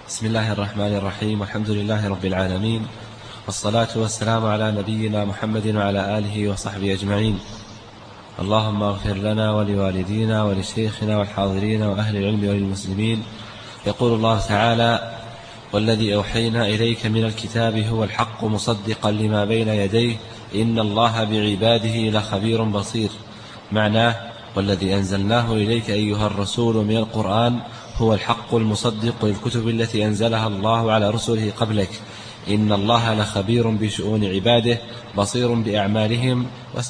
بسم الله الرحمن الرحيم، والحمد لله رب العالمين، والصلاة والسلام على نبينا محمد وعلى آله وصحبه أجمعين. اللهم اغفر لنا ولوالدينا ولشيخنا والحاضرين وأهل العلم وللمسلمين. يقول الله تعالى: والذي أوحينا إليك من الكتاب هو الحق مصدقا لما بين يديه إن الله بعباده لخبير بصير. معناه: والذي أنزلناه إليك أيها الرسول من القرآن هو الحق المصدق للكتب التي أنزلها الله على رسله قبلك، إن الله لخبير بشؤون عباده بصير بأعمالهم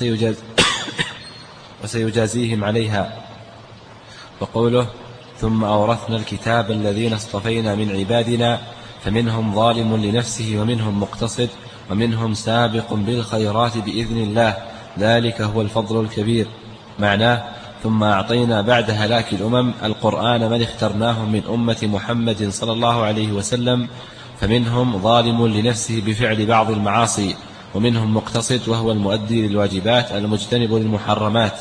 وسيجازيهم عليها. وقوله: ثم أورثنا الكتاب الذين اصطفينا من عبادنا فمنهم ظالم لنفسه ومنهم مقتصد ومنهم سابق بالخيرات بإذن الله ذلك هو الفضل الكبير. معناه: ثم أعطينا بعد هلاك الأمم القرآن من اخترناهم من أمة محمد صلى الله عليه وسلم، فمنهم ظالم لنفسه بفعل بعض المعاصي، ومنهم مقتصد وهو المؤدي للواجبات المجتنب للمحرمات،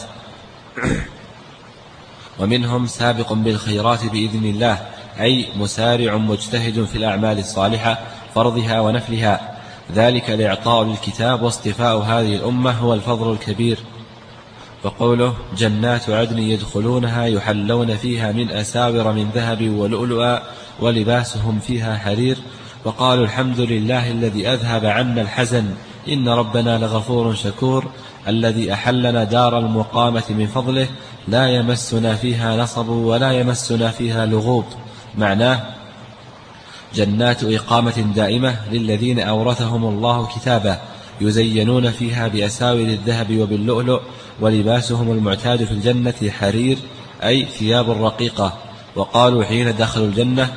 ومنهم سابق بالخيرات بإذن الله، أي مسارع مجتهد في الأعمال الصالحة فرضها ونفلها. ذلك الإعطاء للكتاب واصطفاء هذه الأمة هو الفضل الكبير. وقوله: جنات عدن يدخلونها يحلون فيها من أساور من ذهب ولؤلؤا ولباسهم فيها حرير. وقالوا: الحمد لله الذي أذهب عنا الحزن إن ربنا لغفور شكور، الذي أحلنا دار المقامة من فضله لا يمسنا فيها نصب ولا يمسنا فيها لغوب. معناه: جنات إقامة دائمة للذين أورثهم الله كتابه يزينون فيها بأساور الذهب وباللؤلؤ، ولباسهم المعتاد في الجنة حرير، أي ثياب رقيقة. وقالوا حين دخلوا الجنة: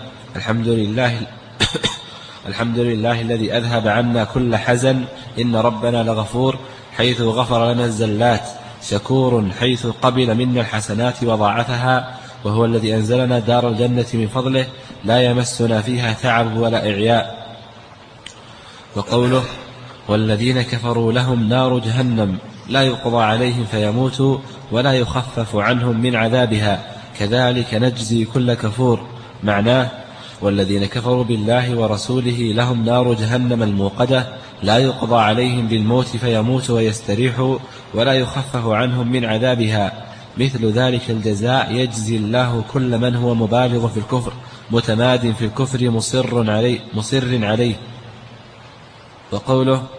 الحمد لله الذي أذهب عنا كل حزن إن ربنا لغفور، حيث غفر لنا الزلات، شكور حيث قبل منا الحسنات وضاعفها، وهو الذي أنزلنا دار الجنة من فضله لا يمسنا فيها تعب ولا إعياء. وقوله: والذين كفروا لهم نار جهنم لا يقضى عليهم فيموتوا ولا يخفف عنهم من عذابها كذلك نجزي كل كفور. معناه: والذين كفروا بالله ورسوله لهم نار جهنم الموقدة لا يقضى عليهم بالموت فيموتوا ويستريحوا ولا يخفف عنهم من عذابها، مثل ذلك الجزاء يجزي الله كل من هو مبالغ في الكفر متماد في الكفر مصر عليه. وقوله: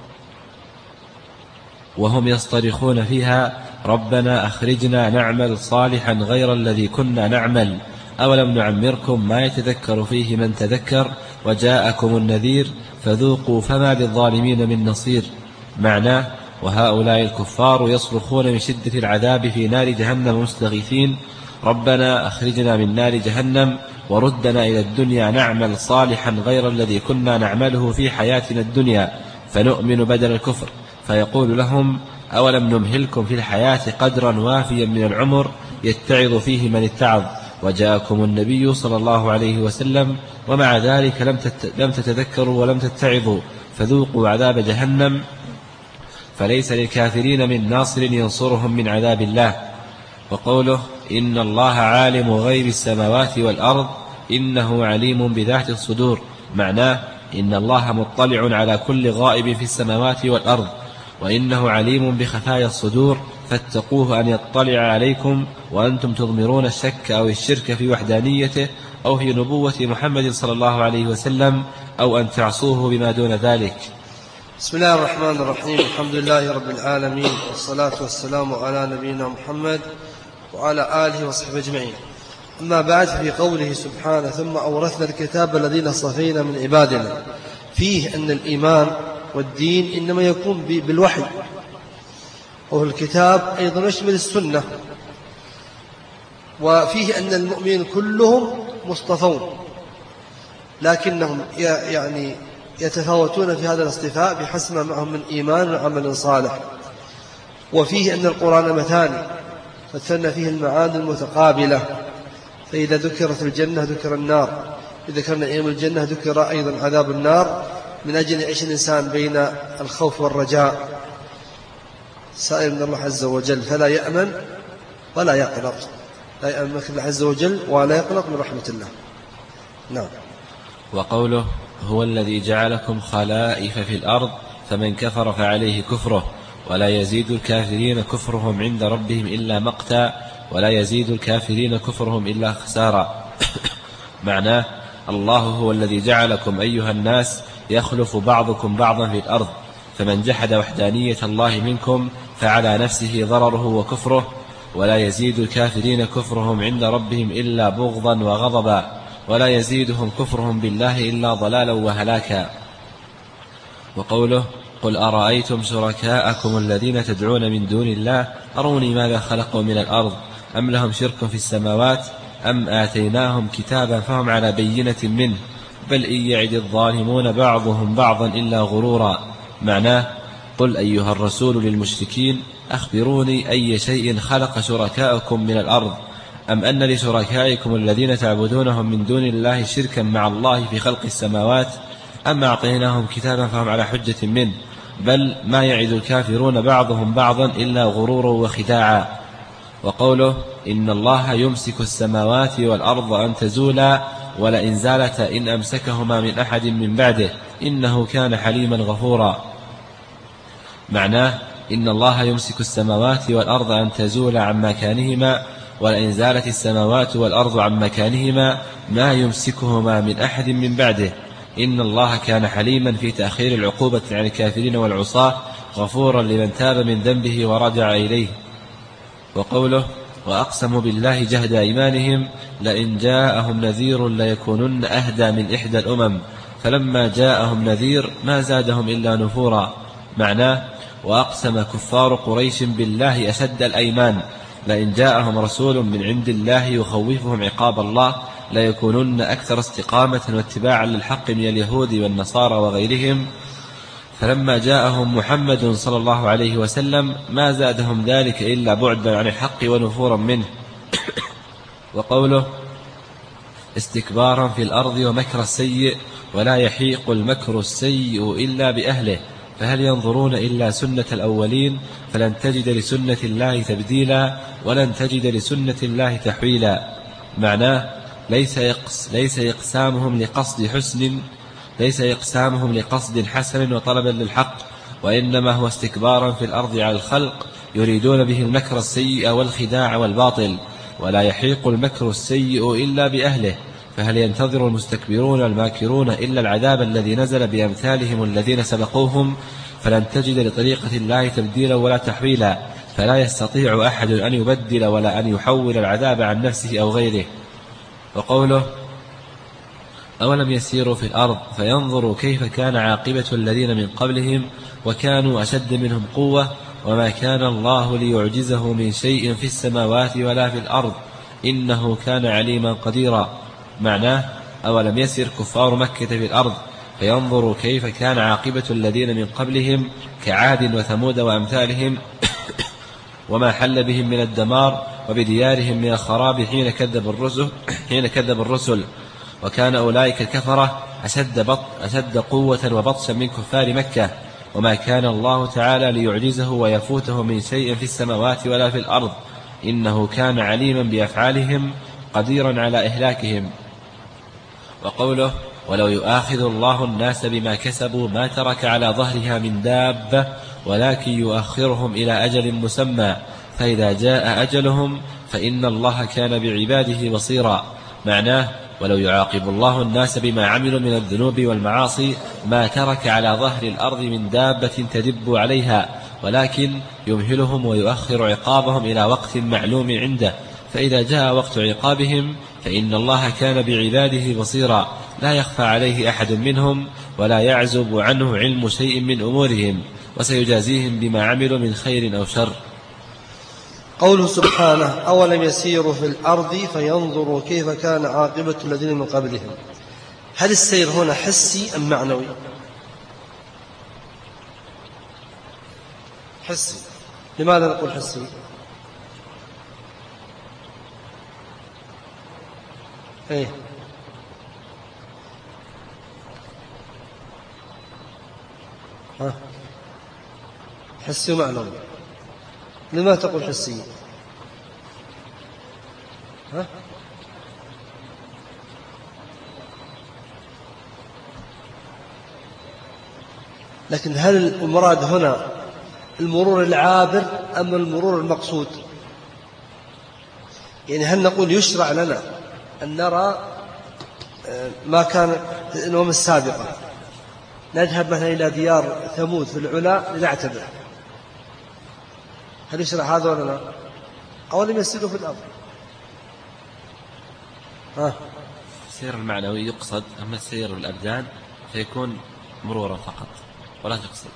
وهم يصطرخون فيها ربنا أخرجنا نعمل صالحا غير الذي كنا نعمل أولم نعمركم ما يتذكر فيه من تذكر وجاءكم النذير فذوقوا فما للظالمين من نصير. معناه: وهؤلاء الكفار يصرخون من شدة العذاب في نار جهنم مستغيثين: ربنا أخرجنا من نار جهنم وردنا إلى الدنيا نعمل صالحا غير الذي كنا نعمله في حياتنا الدنيا فنؤمن بدل الكفر. فيقول لهم: أولم نمهلكم في الحياة قدرا وافيا من العمر يتعظ فيه من اتعظ وجاءكم النبي صلى الله عليه وسلم ومع ذلك لم تتذكروا ولم تتعظوا فذوقوا عذاب جهنم فليس للكافرين من ناصر ينصرهم من عذاب الله. وقوله: إن الله عالم غيب السماوات والأرض إنه عليم بذات الصدور. معناه: إن الله مطلع على كل غائب في السماوات والأرض، وإنه عليم بخفايا الصدور، فاتقوه أن يطلع عليكم وأنتم تضمرون الشك أو الشرك في وحدانيته أو في نبوة محمد صلى الله عليه وسلم، أو أن تعصوه بما دون ذلك. بسم الله الرحمن الرحيم، الحمد لله رب العالمين، والصلاة والسلام على نبينا محمد وعلى آله وصحبه أجمعين. أما بعد، في قوله سبحانه: ثم أورثنا الكتاب الذين اصطفينا من عبادنا، فيه أن الإيمان والدين إنما يكون بالوحي، والكتاب أيضا يشمل السنة، وفيه أن المؤمنين كلهم مصطفون، لكنهم يعني يتفاوتون في هذا الاصطفاء بحسب ما معهم من إيمان وعمل صالح. وفيه أن القرآن مثاني، فثنى فيه المعاني المتقابلة، فإذا ذكرت الجنة ذكر النار، إذا ذكرنا نعيم الجنة ذكر أيضا عذاب النار، من أجل يعيش الإنسان بين الخوف والرجاء، سائل من الله عز وجل فلا يأمن ولا يقلق، لا يأمن من الله عز وجل ولا يقلق من رحمة الله. نعم. وقوله هو الذي جعلكم خلائف في الأرض فمن كفر فعليه كفره ولا يزيد الكافرين كفرهم عند ربهم إلا مقتا ولا يزيد الكافرين كفرهم إلا خسارا. معناه الله هو الذي جعلكم أيها الناس يخلف بعضكم بعضا في الأرض، فمن جحد وحدانية الله منكم فعلى نفسه ضرره وكفره ولا يزيد الكافرين كفرهم عند ربهم إلا بغضا وغضبا ولا يزيدهم كفرهم بالله إلا ضلالا وهلاكا. وقوله قل أرأيتم شركاءكم الذين تدعون من دون الله أروني ماذا خلقوا من الأرض أم لهم شرك في السماوات أم آتيناهم كتابا فهم على بينة منه بل إن يعد الظالمون بعضهم بعضا إلا غرورا. معناه قل أيها الرسول للمشركين أخبروني أي شيء خلق شركاءكم من الأرض أم أن لشركائكم الذين تعبدونهم من دون الله شركا مع الله في خلق السماوات أم أعطيناهم كتابا فهم على حجة منه بل ما يعد الكافرون بعضهم بعضا إلا غرورا وخداعا. وقوله إن الله يمسك السماوات والأرض أن تزولا ولئن زالتا إن أمسكهما من أحد من بعده إنه كان حليما غفورا. معناه إن الله يمسك السماوات والأرض أن تزولا عن مكانهما ولئن زالت السماوات والأرض عن مكانهما ما يمسكهما من أحد من بعده إن الله كان حليما في تأخير العقوبة عن الكافرين والعصاة غفورا لمن تاب من ذنبه ورجع إليه. وقوله وأقسموا بالله جهد أيمانهم لئن جاءهم نذير ليكونن أهدى من إحدى الأمم فلما جاءهم نذير ما زادهم إلا نفورا. معناه وأقسم كفار قريش بالله أشد الأيمان لئن جاءهم رسول من عند الله يخوفهم عقاب الله ليكونن أكثر استقامة واتباعا للحق من اليهود والنصارى وغيرهم فلما جاءهم محمد صلى الله عليه وسلم ما زادهم ذلك إلا بعدا عن الحق ونفورا منه. وقوله استكبارا في الأرض ومكر السيء ولا يحيق المكر السيء إلا بأهله فهل ينظرون إلا سنة الأولين فلن تجد لسنة الله تبديلا ولن تجد لسنة الله تحويلا. معناه ليس إقسامهم لقصد حسن وطلبا للحق وإنما هو استكبارا في الأرض على الخلق يريدون به المكر السيء والخداع والباطل ولا يحيق المكر السيء إلا بأهله فهل ينتظر المستكبرون الماكرون إلا العذاب الذي نزل بأمثالهم الذين سبقوهم فلن تجد لطريقة الله تبديلا ولا تحويلا فلا يستطيع أحد أن يبدل ولا أن يحول العذاب عن نفسه أو غيره. وقوله أولم يسيروا في الأرض فينظروا كيف كان عاقبة الذين من قبلهم وكانوا أشد منهم قوة وما كان الله ليعجزه من شيء في السماوات ولا في الأرض إنه كان عليما قديرا. معناه أولم يسر كفار مكة في الأرض فينظروا كيف كان عاقبة الذين من قبلهم كعاد وثمود وأمثالهم وما حل بهم من الدمار وبديارهم من الخراب حين كذب الرسل وكان أولئك الكفرة أشد قوة وبطشا من كفار مكة وما كان الله تعالى ليعجزه ويفوته من شيء في السماوات ولا في الأرض إنه كان عليما بأفعالهم قديرا على إهلاكهم. وقوله ولو يؤاخذ الله الناس بما كسبوا ما ترك على ظهرها من دابة ولكن يؤخرهم إلى أجل مسمى فإذا جاء أجلهم فإن الله كان بعباده بصيرا. معناه ولو يعاقب الله الناس بما عملوا من الذنوب والمعاصي ما ترك على ظهر الأرض من دابة تدب عليها ولكن يمهلهم ويؤخر عقابهم إلى وقت معلوم عنده فإذا جاء وقت عقابهم فإن الله كان بعباده بصيرا لا يخفى عليه أحد منهم ولا يعزب عنه علم شيء من أمورهم وسيجازيهم بما عملوا من خير أو شر. قوله سبحانه أولم يسيروا في الأرض فينظروا كيف كان عاقبة الذين من قبلهم هل السير هنا حسي أم معنوي؟ حسي. لماذا نقول حسي؟ ايه حسي ومعنوي. لما تقول حسي؟ لكن هل المراد هنا المرور العابر أم المرور المقصود؟ يعني هل نقول يشرع لنا أن نرى ما كان في الأمم السابقة، نذهب مثلا إلى ديار ثمود في العلا لنعتبر، هل يشرع هذا ولا لا؟ أو لم يسيروا في الأرض؟ السير المعنوي يقصد، أما السير الأبدان فيكون مرورا فقط ولا تقصد.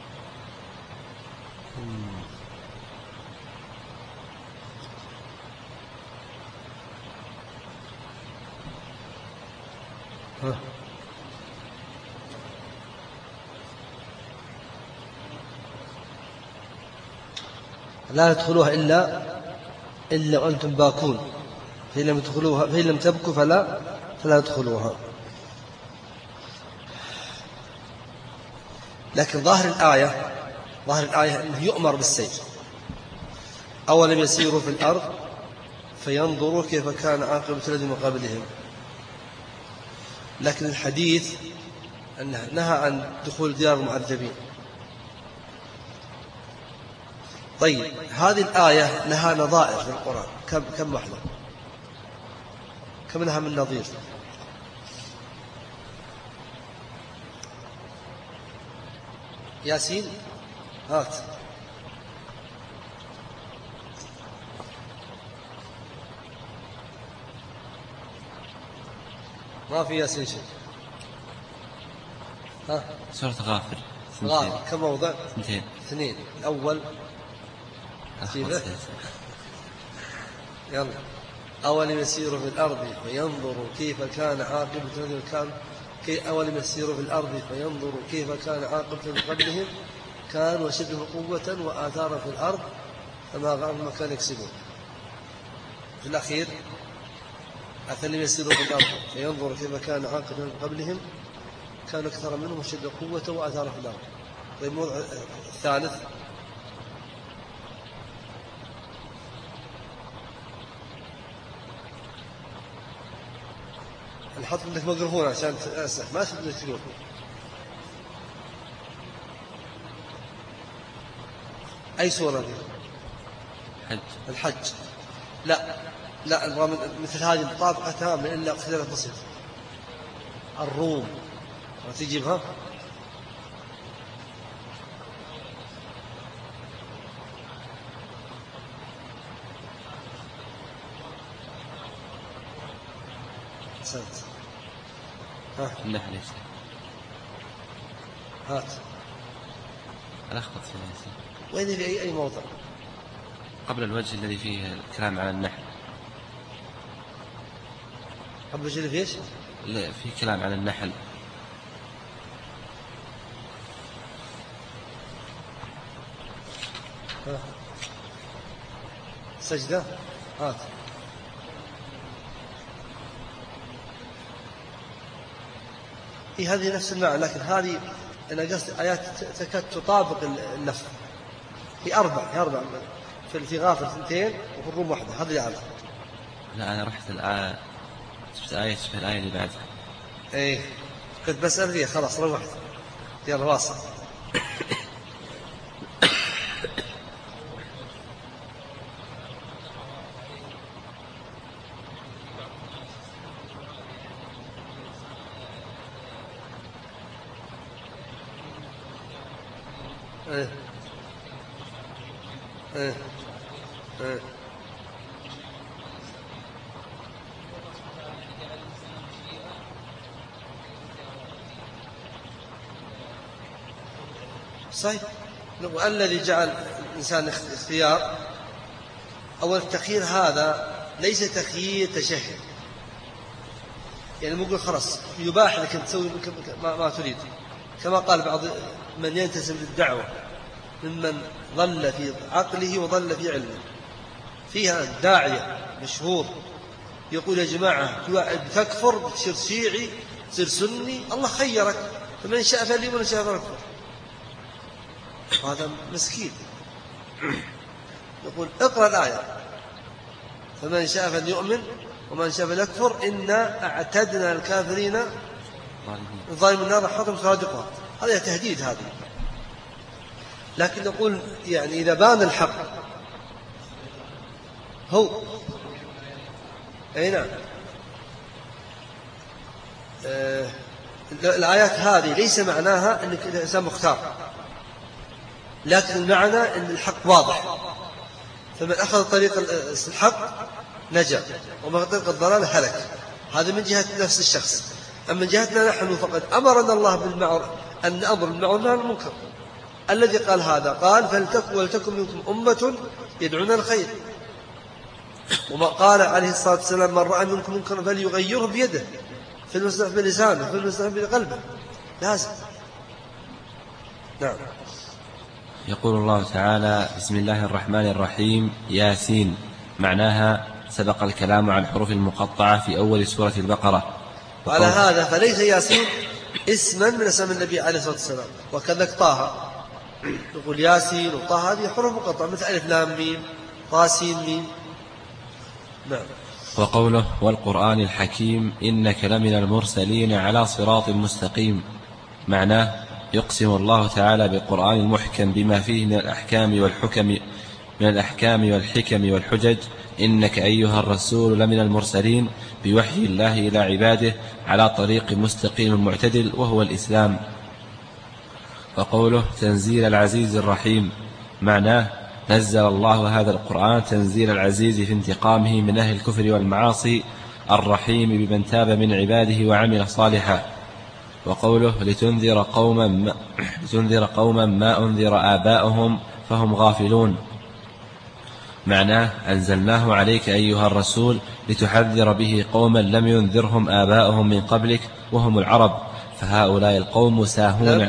لا يدخلوها إلا وأنتم باكون، فإن لم تبكوا فلا يدخلوها. لكن ظاهر الآية أنه يؤمر بالسير. أولم يسيروا في الأرض فينظروا كيف كان عاقبة الذين من قبلهم. لكن الحديث أنه نهى عن دخول ديار المعذبين. طيب هذه الآية لها نظائر في القرآن كم واحدة؟ كم لها من نظير؟ ياسين هات. ما في ياسين شيء. سورة غافر كم موضع؟ 2. الأول يلا. أولم يسيروا في الأرض فينظروا كيف كان عاقبة الذين أولم يسيروا في الأرض فينظروا كيف كان عاقبة من قبلهم كانوا أشد قوة وآثارا في الأرض فما غيرهم ما كانوا يكسبون. في الأخير أفلم يسيروا في الأرض فينظروا كيف كان عاقبة من قبلهم كانوا أكثر منهم أشد قوة وآثارا في الأرض. والموضوع الثالث نحط لك ميكروفون عشان تسمع ما تقدر تقول. أي سورة دي؟ الحج. لا مثل هذه مطابقة تامة إلا اختلاف بسيط. الروم ما تجيبها. النحل هات. ألخبط في ياسين. وين في أي موضع؟ قبل الوجه الذي فيه الكلام عن النحل. قبل الوجه اللي فيه إيش؟ لا، فيه كلام عن النحل. سجدة هات. هذه نفس المعنى، لكن هذه أنا قصد آيات تكاد تطابق اللفظ. في أربع في غافر 2 وفي الروم 1. هذا اللي أعرف. لا أنا رحت الآية شفت آية شبه الآية اللي بعدها. إيه كنت بسأل فيها خلاص روحت. يلا واصل. صحيح. والذي جعل الإنسان اختيار أول التخيير هذا ليس تخيير تشهي، يعني مو يقول خلاص يباح لك أن تسوي ما تريد، كما قال بعض من ينتسب للدعوة ممن ظل في عقله وظل في علمه. فيها داعية مشهور يقول يا جماعة بتكفر بتصير شيعي تصير سني، الله خيرك فمن شاء فليؤمن ومن شاء فليكفر. هذا مسكين. يقول اقرأ الآية فمن شاء فليؤمن ومن شاء فليكفر إنا أعتدنا الكافرين الظالمين النار حطم سرادقها. هذا تهديد. هذه لكن نقول يعني إذا بان الحق هو أي نعم. الآيات هذه ليس معناها أنك الإنسان مختار، لكن المعنى أن الحق واضح، فمن أخذ طريق الحق نجا ومن أخذ طريق الضلال هلك. هذا من جهة نفس الشخص. أما من جهتنا نحن فقد أمرنا الله بالمعروف أن نأمر بالمعروف وننهى عن المنكر. الذي قال هذا قال ولتكن منكم أمة يدعون الخير، وما قال عليه الصلاة والسلام من رأى منكم منكرا فليغيره بيده، في المستحب بلسانه، في المستحب بقلبه، لازم. نعم. يقول الله تعالى: بسم الله الرحمن الرحيم، ياسين. معناها سبق الكلام عن الحروف المقطعة في أول سورة البقرة. وعلى هذا فليس ياسين اسما من اسم النبي عليه الصلاة والسلام، وكذلك طه، نقول ياسين وطه هذه حروف مقطعة مثل ألف لام ميم طا سين ميم. نعم. وقوله: والقرآن الحكيم إنك لمن المرسلين على صراط مستقيم. معناه يقسم الله تعالى بالقرآن المحكم بما فيه من الأحكام والحكم والحجج، إنك أيها الرسول لمن المرسلين بوحي الله إلى عباده على طريق مستقيم معتدل وهو الإسلام. وقوله: تنزيل العزيز الرحيم. معناه نزل الله هذا القرآن تنزيل العزيز في انتقامه من أهل الكفر والمعاصي، الرحيم بمن تاب من عباده وعمل صالحا. وقوله: لتنذر قوما ما أنذر آباؤهم فهم غافلون. معناه أنزلناه عليك أيها الرسول لتحذر به قوما لم ينذرهم آباؤهم من قبلك وهم العرب، فهؤلاء القوم ساهون.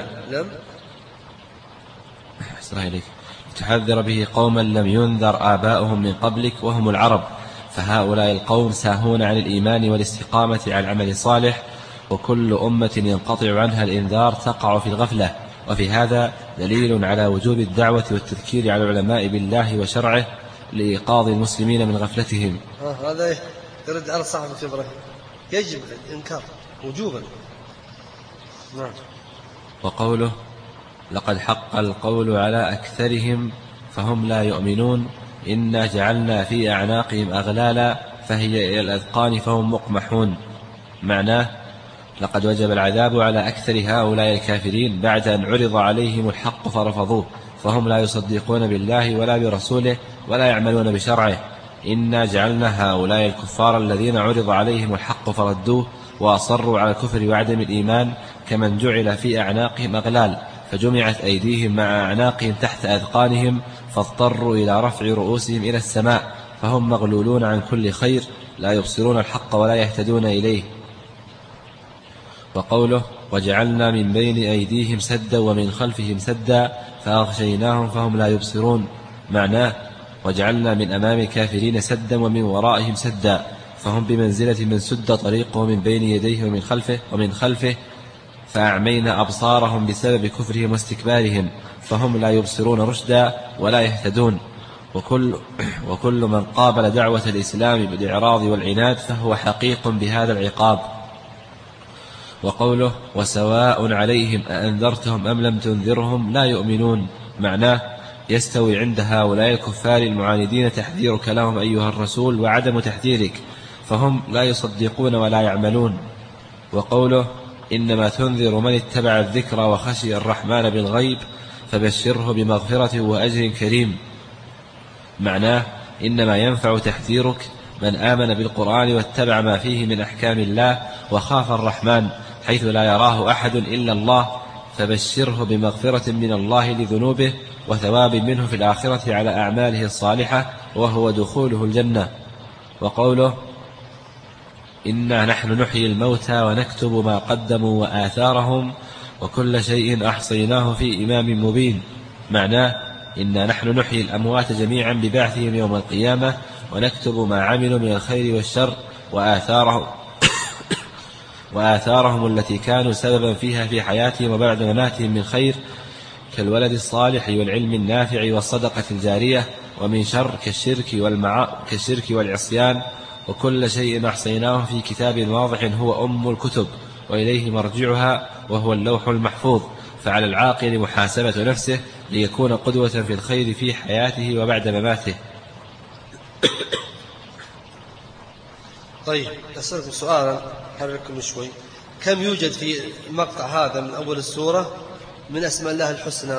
تحذر به قوما لم ينذر آباؤهم من قبلك وهم العرب، فهؤلاء القوم ساهون عن الإيمان والاستقامة على العمل الصالح، وكل أمة ينقطع عنها الإنذار تقع في الغفلة. وفي هذا دليل على وجوب الدعوة والتذكير على العلماء بالله وشرعه لإيقاظ المسلمين من غفلتهم. هذا يرد على صاحب إبراهيم، يجب الإنكار وجوبا. نعم. وقوله: لقد حق القول على أكثرهم فهم لا يؤمنون، إنا جعلنا في أعناقهم أغلالا فهي إلى الأذقان فهم مقمحون. معناه لقد وجب العذاب على أكثر هؤلاء الكافرين بعد أن عرض عليهم الحق فرفضوه، فهم لا يصدقون بالله ولا برسوله ولا يعملون بشرعه. إنا جعلنا هؤلاء الكفار الذين عرض عليهم الحق فردوه وأصروا على الكفر وعدم الإيمان كمن جعل في أعناقهم أغلال، فجمعت أيديهم مع أعناقهم تحت أذقانهم فاضطروا إلى رفع رؤوسهم إلى السماء، فهم مغلولون عن كل خير لا يبصرون الحق ولا يهتدون إليه. وقوله: وجعلنا من بين أيديهم سدا ومن خلفهم سدا فأغشيناهم فهم لا يبصرون. معناه وجعلنا من أمام الكافرين سدا ومن ورائهم سدا، فهم بمنزلة من سد طريقه من بين يديه ومن خلفه فأعمينا أبصارهم بسبب كفرهم واستكبارهم، فهم لا يبصرون رشدا ولا يهتدون. وكل من قابل دعوة الإسلام بالإعراض والعناد فهو حقيق بهذا العقاب. وقوله: وسواء عليهم أأنذرتهم أم لم تنذرهم لا يؤمنون. معناه يستوي عند هؤلاء الكفار المعاندين تحذيرك لهم أيها الرسول وعدم تحذيرك، فهم لا يصدقون ولا يعملون. وقوله: إنما تنذر من اتبع الذكر وخشي الرحمن بالغيب فبشره بمغفرة وأجر كريم. معناه إنما ينفع تحذيرك من آمن بالقرآن واتبع ما فيه من أحكام الله وخاف الرحمن حيث لا يراه أحد إلا الله، فبشره بمغفرة من الله لذنوبه وثواب منه في الآخرة على أعماله الصالحة وهو دخوله الجنة. وقوله: إنا نحن نحيي الموتى ونكتب ما قدموا وآثارهم وكل شيء أحصيناه في إمام مبين. معناه إنا نحن نحيي الأموات جميعا ببعثهم يوم القيامة ونكتب ما عملوا من الخير والشر وآثارهم التي كانوا سببا فيها في حياتهم وبعد مماتهم من خير كالولد الصالح والعلم النافع والصدقة الجارية، ومن شر كالشرك والعصيان، وكل شيء أحصيناه في كتاب واضح هو أم الكتب وإليه مرجعها وهو اللوح المحفوظ. فعلى العاقل محاسبة نفسه ليكون قدوة في الخير في حياته وبعد مماته. طيب أسألكم سؤالا حرككم شوي. كم يوجد في المقطع هذا من أول السورة من أسماء الله الحسنى؟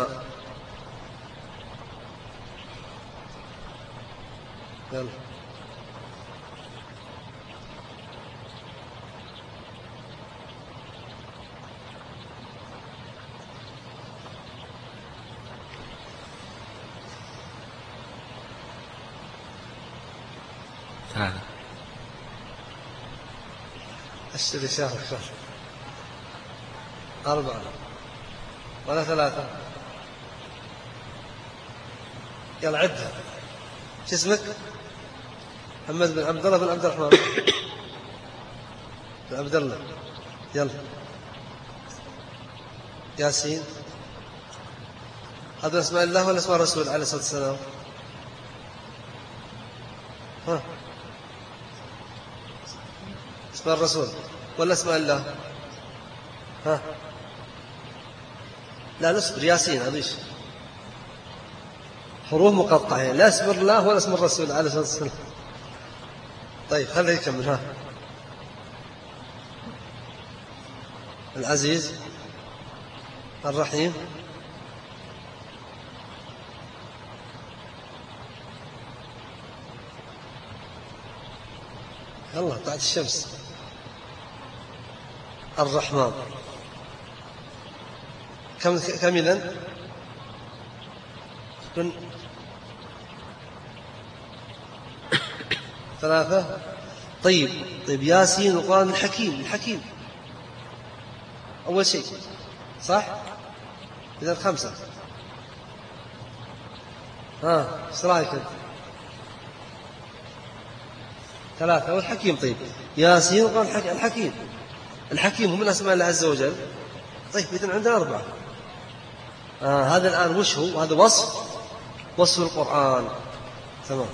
يلا. هذا الشري شهر 4 ولا 3. يلا عدها. شو اسمك؟ محمد بن عبد الله بن عبد الرحمن بن عبد الله. يلا. ياسين. هذا اسماء الله ولا اسماء الرسول عليه الصلاة والسلام؟ ها، اسماء الرسول ولا اسماء الله؟ ها، لا نصبر. ياسين هذيش حروف مقطعة، لا اسم الله ولا اسم الرسول عليه الصلاة والسلام. طيب خليه يكمل. ها، العزيز، الرحيم، الله بعد الشمس، الرحمن. كم إذن؟ 3. طيب ياسين القرآن الحكيم أول شيء صح؟ إذن 5. ها، ايش رايك انت؟ 3 والحكيم. طيب ياسين القرآن الحكيم هو من أسماء الله عز وجل. طيب إذن عندنا 4. هذا الآن وش هو؟ هذا وصف القرآن. تمام.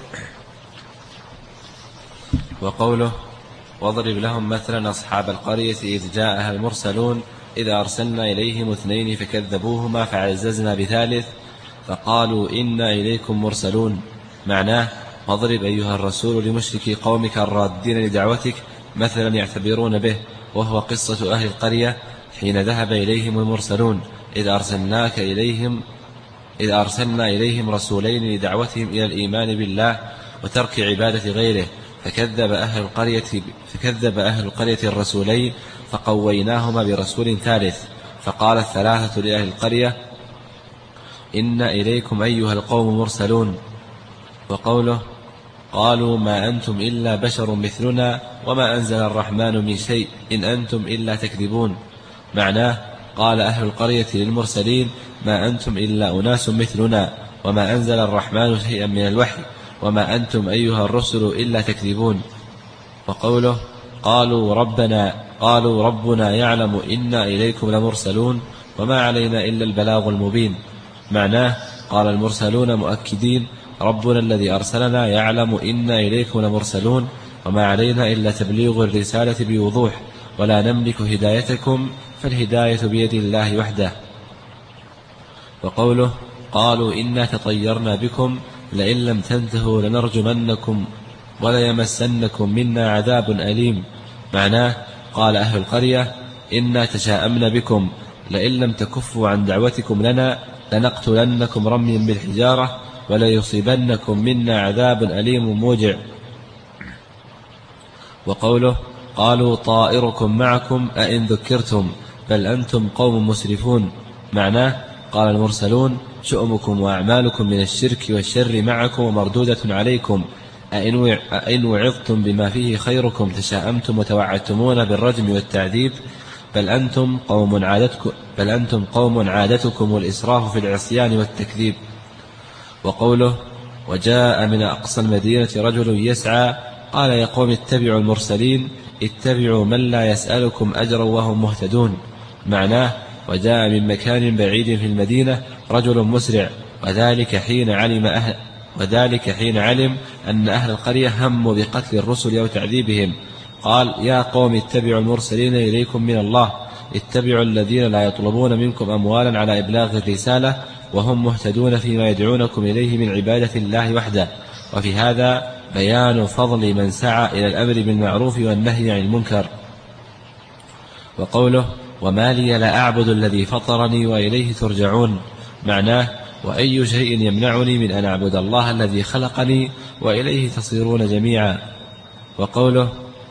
وقوله واضرب لهم مثلا أصحاب القرية إذ جاءها المرسلون إذا أرسلنا إليهم 2 فكذبوهما فعززنا ب3 فقالوا إنا إليكم مرسلون. معناه واضرب أيها الرسول لمشركي قومك الرادين لدعوتك مثلا يعتبرون به، وهو قصة أهل القرية حين ذهب إليهم المرسلون إذ أرسلنا إليهم رسولين لدعوتهم إلى الإيمان بالله وترك عبادة غيره فكذب أهل القرية الرسولين فقويناهما برسول ثالث فقال 3 لأهل القرية إنا إليكم أيها القوم مرسلون. وقوله قالوا ما أنتم إلا بشر مثلنا وما أنزل الرحمن من شيء إن أنتم إلا تكذبون. معناه قال أهل القرية للمرسلين ما أنتم إلا أناس مثلنا وما أنزل الرحمن شيئا من الوحي وما أنتم أيها الرسل إلا تكذبون. وقوله قالوا ربنا يعلم إنا إليكم لمرسلون وما علينا إلا البلاغ المبين. معناه قال المرسلون مؤكدين ربنا الذي أرسلنا يعلم إنا إليكم لمرسلون وما علينا إلا تبليغ الرسالة بوضوح ولا نملك هدايتكم فالهداية بيد الله وحده. وقوله قالوا إنا تطيرنا بكم لئن لم تنتهوا لنرجمنكم وليمسنكم منا عذاب أليم. معناه قال أهل القرية إنا تشاءمنا بكم لئن لم تكفوا عن دعوتكم لنا لنقتلنكم رميا بالحجارة وليصيبنكم منا عذاب أليم موجع. وقوله قالوا طائركم معكم أئن ذكرتم بل أنتم قوم مسرفون. معناه قال المرسلون شؤمكم وأعمالكم من الشرك والشر معكم ومردودة عليكم أئن وعظتم بما فيه خيركم تشاءمتم وتوعدتمون بالرجم والتعذيب بل أنتم قوم عادتكم والإسراف في العصيان والتكذيب. وقوله وجاء من أقصى المدينة رجل يسعى قال يا قوم اتبعوا المرسلين اتبعوا من لا يسألكم أجرا وهم مهتدون. معناه وجاء من مكان بعيد في المدينة رجل مسرع وذلك حين علم أن أهل القرية هموا بقتل الرسل أو تعذيبهم قال يا قوم اتبعوا المرسلين إليكم من الله اتبعوا الذين لا يطلبون منكم أموالا على إبلاغ الرسالة وهم مهتدون فيما يدعونكم إليه من عبادة الله وحده. وفي هذا بيان فضل من سعى إلى الأمر بالمعروف والنهي عن المنكر. وقوله وما لي لا أعبد الذي فطرني وإليه ترجعون، معناه وأي شيء يمنعني من أن أعبد الله الذي خلقني وإليه تصيرون جميعا. وقوله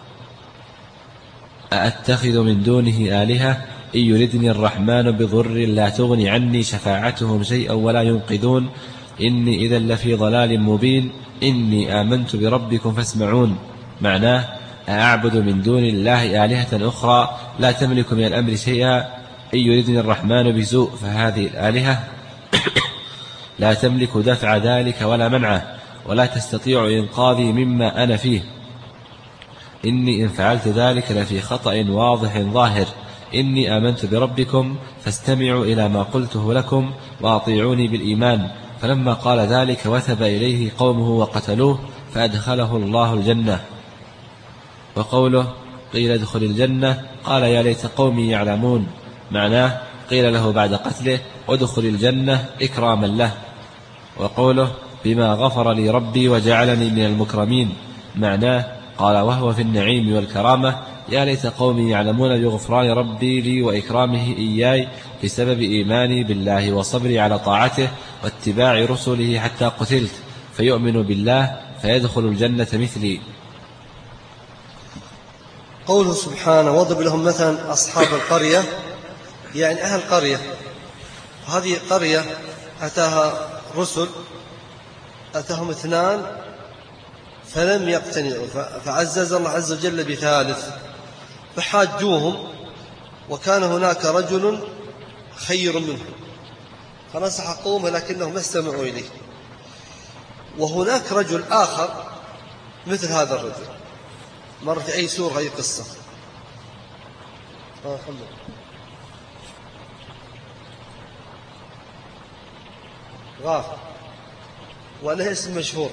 أأتخذ من دونه آلهة إن يردني الرحمن بضر لا تغني عني شفاعتهم شيئا ولا ينقذون إني إذا لفي ضلال مبين إني آمنت بربكم فاسمعون، معناه أعبد من دون الله آلهة أخرى لا تملك من الأمر شيئا إن يردني الرحمن بسوء، فهذه الآلهة لا تملك دفع ذلك ولا منعه ولا تستطيع إنقاذي مما أنا فيه، إني إن فعلت ذلك لفي خطأ واضح ظاهر، إني آمنت بربكم فاستمعوا إلى ما قلته لكم وأطيعوني بالإيمان. فلما قال ذلك وثب إليه قومه وقتلوه فأدخله الله الجنة. وقوله قيل ادخل الجنة قال يا ليت قومي يعلمون، معناه قيل له بعد قتله ادخل الجنة إكراما له. وقوله بما غفر لي ربي وجعلني من المكرمين، معناه قال وهو في النعيم والكرامة يا ليت قومي يعلمون بغفران ربي لي وإكرامه إياي بسبب إيماني بالله وصبري على طاعته واتباع رسله حتى قتلت فيؤمن بالله فيدخل الجنة مثلي. قوله سبحانه واضرب لهم مثلا أصحاب القرية، يعني أهل قرية. هذه قرية أتاها رسل، أتاهم 2 فلم يقتنعوا، فعزز الله عز وجل بثالث فحاجوهم، وكان هناك رجل خير منهم فنصح قومه لكنهم ما استمعوا إليه. وهناك رجل آخر مثل هذا الرجل مر في أي سورة أي قصة. غافر وله اسم مشهور،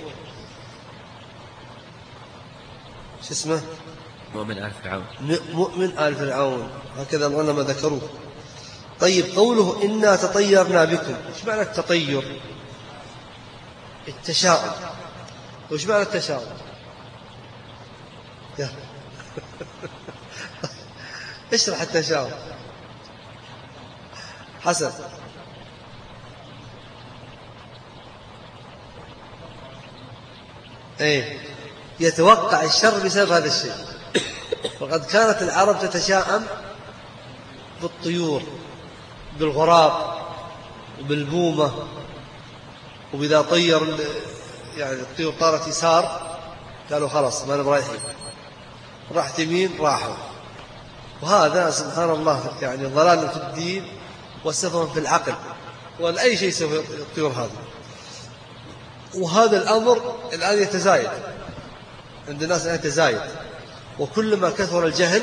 شو اسمه؟ مؤمن آل فرعون. مؤمن آل فرعون، هكذا العلماء ذكروه. طيب قوله إنا تطيرنا بكم، ايش معنى التطير؟ التشاؤم. وش معنى التشاؤم؟ اشرح التشاؤم حسن. ايه يتوقع الشر بسبب هذا الشيء. وقد كانت العرب تتشاءم بالطيور، بالغراب وبالبومة، وإذا طير يعني الطيور طارت يسار قالوا خلاص ما نبغى رايحين، راحت يمين راحوا. وهذا سبحان الله يعني ضلال في الدين وسفه في العقل ولا أي شيء يسوي الطيور هذا. وهذا الأمر الآن يتزايد عند الناس، الآن يتزايد، وكلما كثر الجهل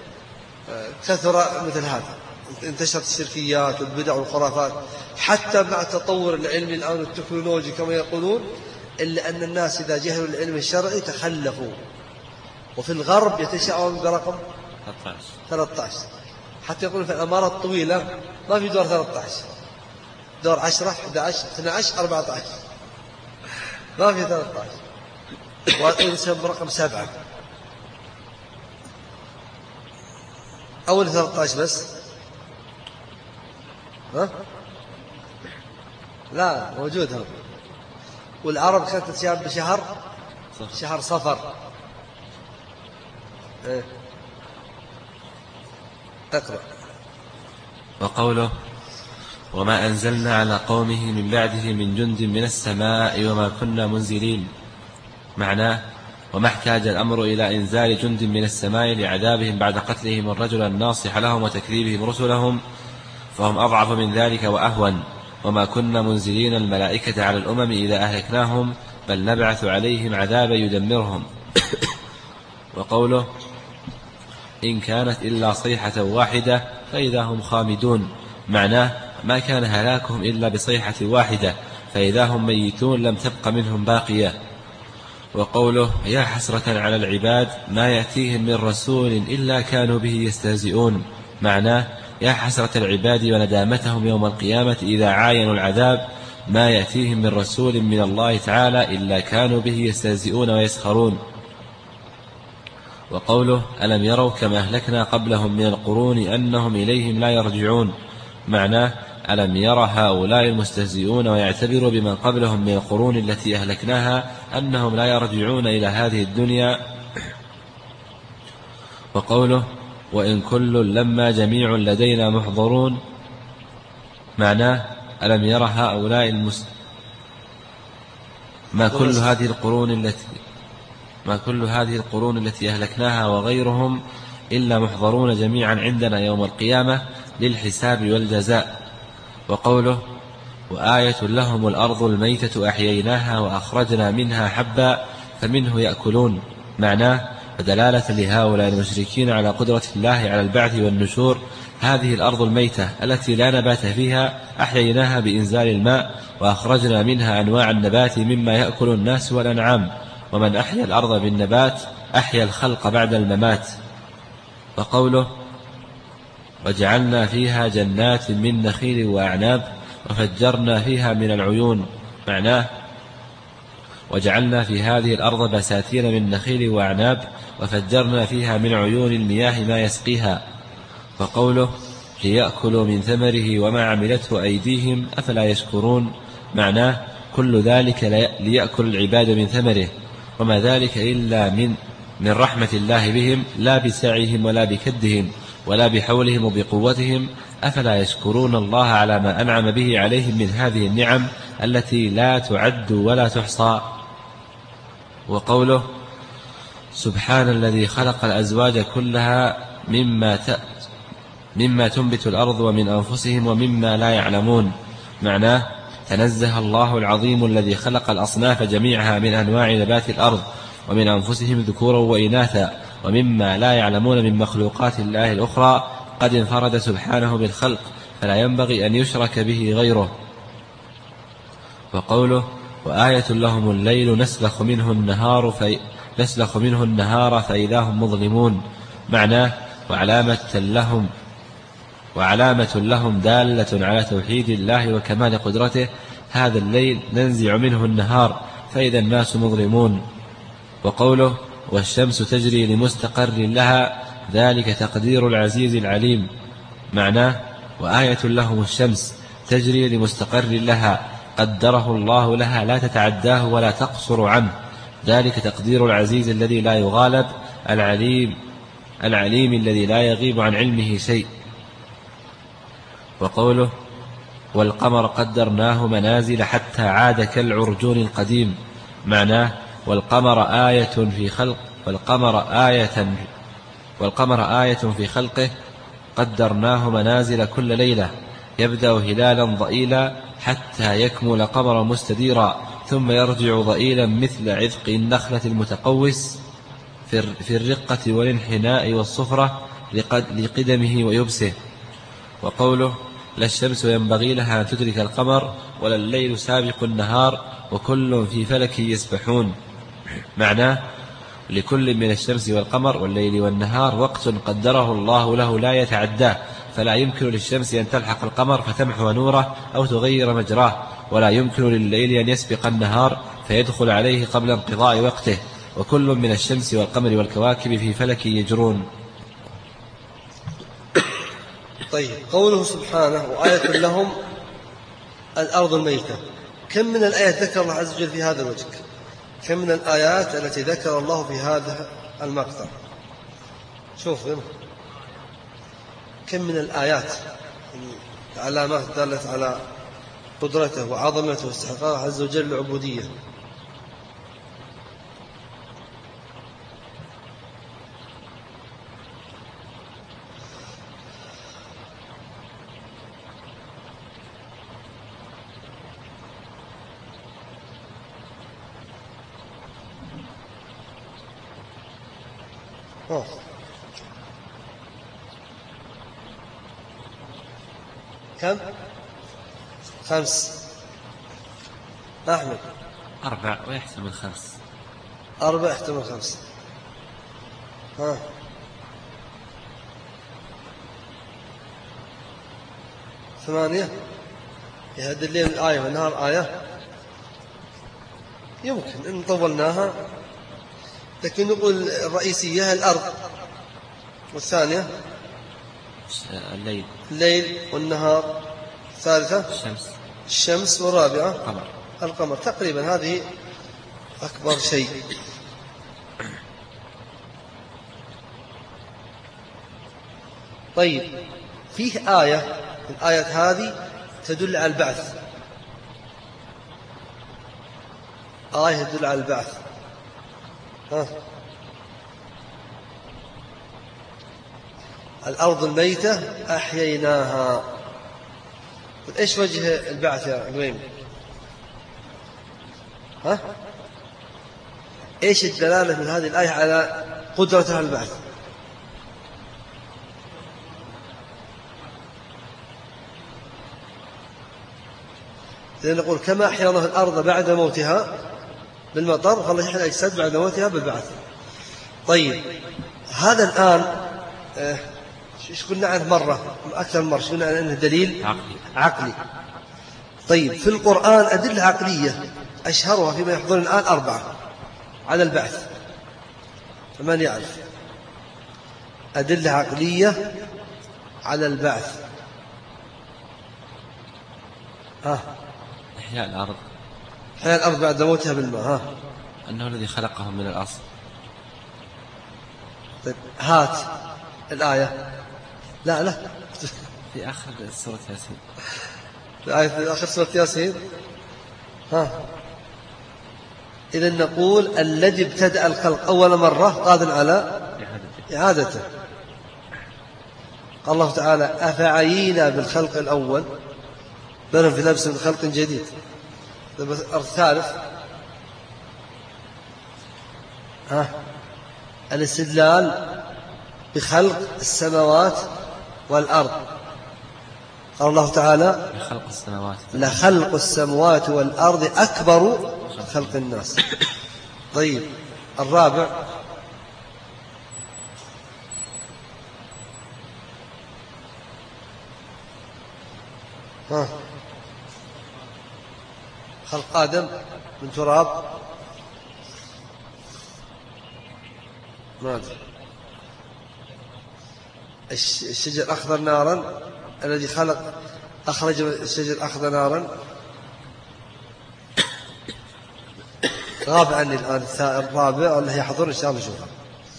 كثر مثل هذا، انتشرت الشركيات والبدع والخرافات، حتى مع التطور العلمي الآن والتكنولوجي كما يقولون، إلا أن الناس إذا جهلوا العلم الشرعي تخلفوا. وفي الغرب يتشاءمون برقم 13، حتى يقولون في الأمارة الطويلة ما في دور 13، دور 10 11 12 14، ما في 13. وينسب برقم 7 أول 13 بس. ها؟ لا موجود هم. والعرب كانت تتشابه بشهر شهر صفر. إيه؟ اقرأ. وقوله وما أنزلنا على قومه من بعده من جند من السماء وما كنا منزلين، معناه وما احتاج الأمر إلى إنزال جند من السماء لعذابهم بعد قتلهم الرجل الناصح لهم وتكذيبهم رسلهم، فهم أضعف من ذلك وأهون. وما كنا منزلين الملائكة على الأمم إذا أهلكناهم بل نبعث عليهم عذابا يدمرهم. وقوله إن كانت إلا صيحة واحدة فإذا هم خامدون، معناه ما كان هلاكهم إلا بصيحة واحدة فإذا هم ميتون لم تبق منهم باقية. وقوله يا حسرة على العباد ما يأتيهم من رسول إلا كانوا به يستهزئون، معناه يا حسرة العباد وندامتهم يوم القيامة إذا عاينوا العذاب ما يأتيهم من رسول من الله تعالى إلا كانوا به يستهزئون ويسخرون. وقوله ألم يروا كما أهلكنا قبلهم من القرون أنهم إليهم لا يرجعون، معناه ألم يرى هؤلاء المستهزئون ويعتبروا بمن قبلهم من القرون التي أهلكناها أنهم لا يرجعون إلى هذه الدنيا. وقوله وإن كل لما جميع لدينا محضرون، معناه ألم يرى هؤلاء ما كل هذه القرون التي أهلكناها وغيرهم إلا محضرون جميعا عندنا يوم القيامة للحساب والجزاء. وقوله وآية لهم الأرض الميتة أحييناها وأخرجنا منها حبا فمنه يأكلون، معناه ودلالة لهؤلاء المشركين على قدرة الله على البعث والنشور هذه الأرض الميتة التي لا نبات فيها أحييناها بإنزال الماء وأخرجنا منها أنواع النبات مما يأكل الناس والأنعام، ومن أحيا الأرض بالنبات أحيا الخلق بعد الممات. وقوله وجعلنا فيها جنات من نخيل وأعناب وفجرنا فيها من العيون، معناه وجعلنا في هذه الأرض بساتين من نخيل وأعناب وفجرنا فيها من عيون المياه ما يسقيها. وقوله ليأكلوا من ثمره وما عملته أيديهم أفلا يشكرون، معناه كل ذلك ليأكل العباد من ثمره، وما ذلك إلا من رحمة الله بهم لا بسعيهم ولا بكدهم ولا بحولهم وبقوتهم، أفلا يشكرون الله على ما أنعم به عليهم من هذه النعم التي لا تعد ولا تحصى. وقوله سبحان الذي خلق الأزواج كلها مما تنبت الأرض ومن أنفسهم ومما لا يعلمون، معناه تنزه الله العظيم الذي خلق الأصناف جميعها من أنواع نبات الأرض ومن أنفسهم ذكورا وإناثا ومما لا يعلمون من مخلوقات الله الأخرى، قد انفرد سبحانه بالخلق فلا ينبغي أن يشرك به غيره. وقوله وآية لهم الليل نسلخ منه النهار فإذا هم مظلمون، معناه وعلامة لهم دالة على توحيد الله وكمال قدرته، هذا الليل ننزع منه النهار فإذا الناس مظلمون. وقوله والشمس تجري لمستقر لها ذلك تقدير العزيز العليم، معناه وآية لهم الشمس تجري لمستقر لها قدره الله لها لا تتعداه ولا تقصر عنه، ذلك تقدير العزيز الذي لا يغالب العليم الذي لا يغيب عن علمه شيء. وقوله والقمر قدرناه منازل حتى عاد كالعرجون القديم، معناه والقمر آية في خلقه قدرناه منازل كل ليلة، يبدأ هلالا ضئيلا حتى يكمل قمرا مستديرا ثم يرجع ضئيلا مثل عذق النخلة المتقوس في الرقة والانحناء والصفرة لقدمه ويبسه. وقوله لا الشمس ينبغي لها أن تدرك القمر ولا الليل سابق النهار وكل في فلك يسبحون، معناه لكل من الشمس والقمر والليل والنهار وقت قدره الله له لا يتعداه، فلا يمكن للشمس أن تلحق القمر فتمحو نوره أو تغير مجراه، ولا يمكن لليل أن يسبق النهار فيدخل عليه قبل انقضاء وقته، وكل من الشمس والقمر والكواكب في فلك يجرون. طيب قوله سبحانه وآية لهم الأرض الميتة، كم من الآيات ذكر الله عز وجل في هذا الوجه؟ كم من الآيات التي ذكر الله في هذا المقطع؟ شوف كم من الآيات العلامات دالت على قدرته وعظمته واستحقاقه عز وجل العبودية. كم؟ 5. أحمد 4 ويحتمل 5. 4 يحتمل 5. 8 يهد الليل آية والنهار آية، يمكن إن طولناها، لكن نقول الرئيسية الأرض، والثانية الليل والنهار، الثالثة الشمس، والرابعة القمر. تقريبا هذه أكبر شيء. طيب، فيه آية، الآية هذه تدل على البعث، آية تدل على البعث. الأرض الميتة أحييناها. إيش وجه البعث يا عبيم؟ إيش الدلالة من هذه الآية على قدرتها على البعث؟ لأن نقول كما أحيا الله الأرض بعد موتها بالمطر، فالله يحيي الأجساد بعد موتها بالبعث. طيب، هذا الآن ايش قلنا عنه مرة أكثر من مرة؟ قلنا عنه أنه دليل عقلي. طيب، في القرآن أدلة عقلية أشهرها فيما يحضرون الآن 4 على البعث، فمن يعرف أدلة عقلية على البعث؟ إحياء الأرض، إحياء الأرض بعد موتها بالماء، أنه الذي خلقهم من الأصل. طيب، هات الآية. لا في آخر سورة ياسين، الآية في آخر سورة ياسين. إذن نقول الذي ابتدأ الخلق أول مرة قادر على إعادته. قال الله تعالى: أفعينا بالخلق الأول بل هم في لبس من خلق جديد. الثالث الاستدلال بخلق السماوات والأرض. قال الله تعالى: لخلق السماوات والأرض أكبر خلق الناس. طيب، الرابع خلق آدم من تراب، ما أدري. الشجر الأخضر نارا، الذي أخرج الشجر الأخضر نارا. غاب عني الآن الرابع، الله يحضر إن شاء الله نشوفه.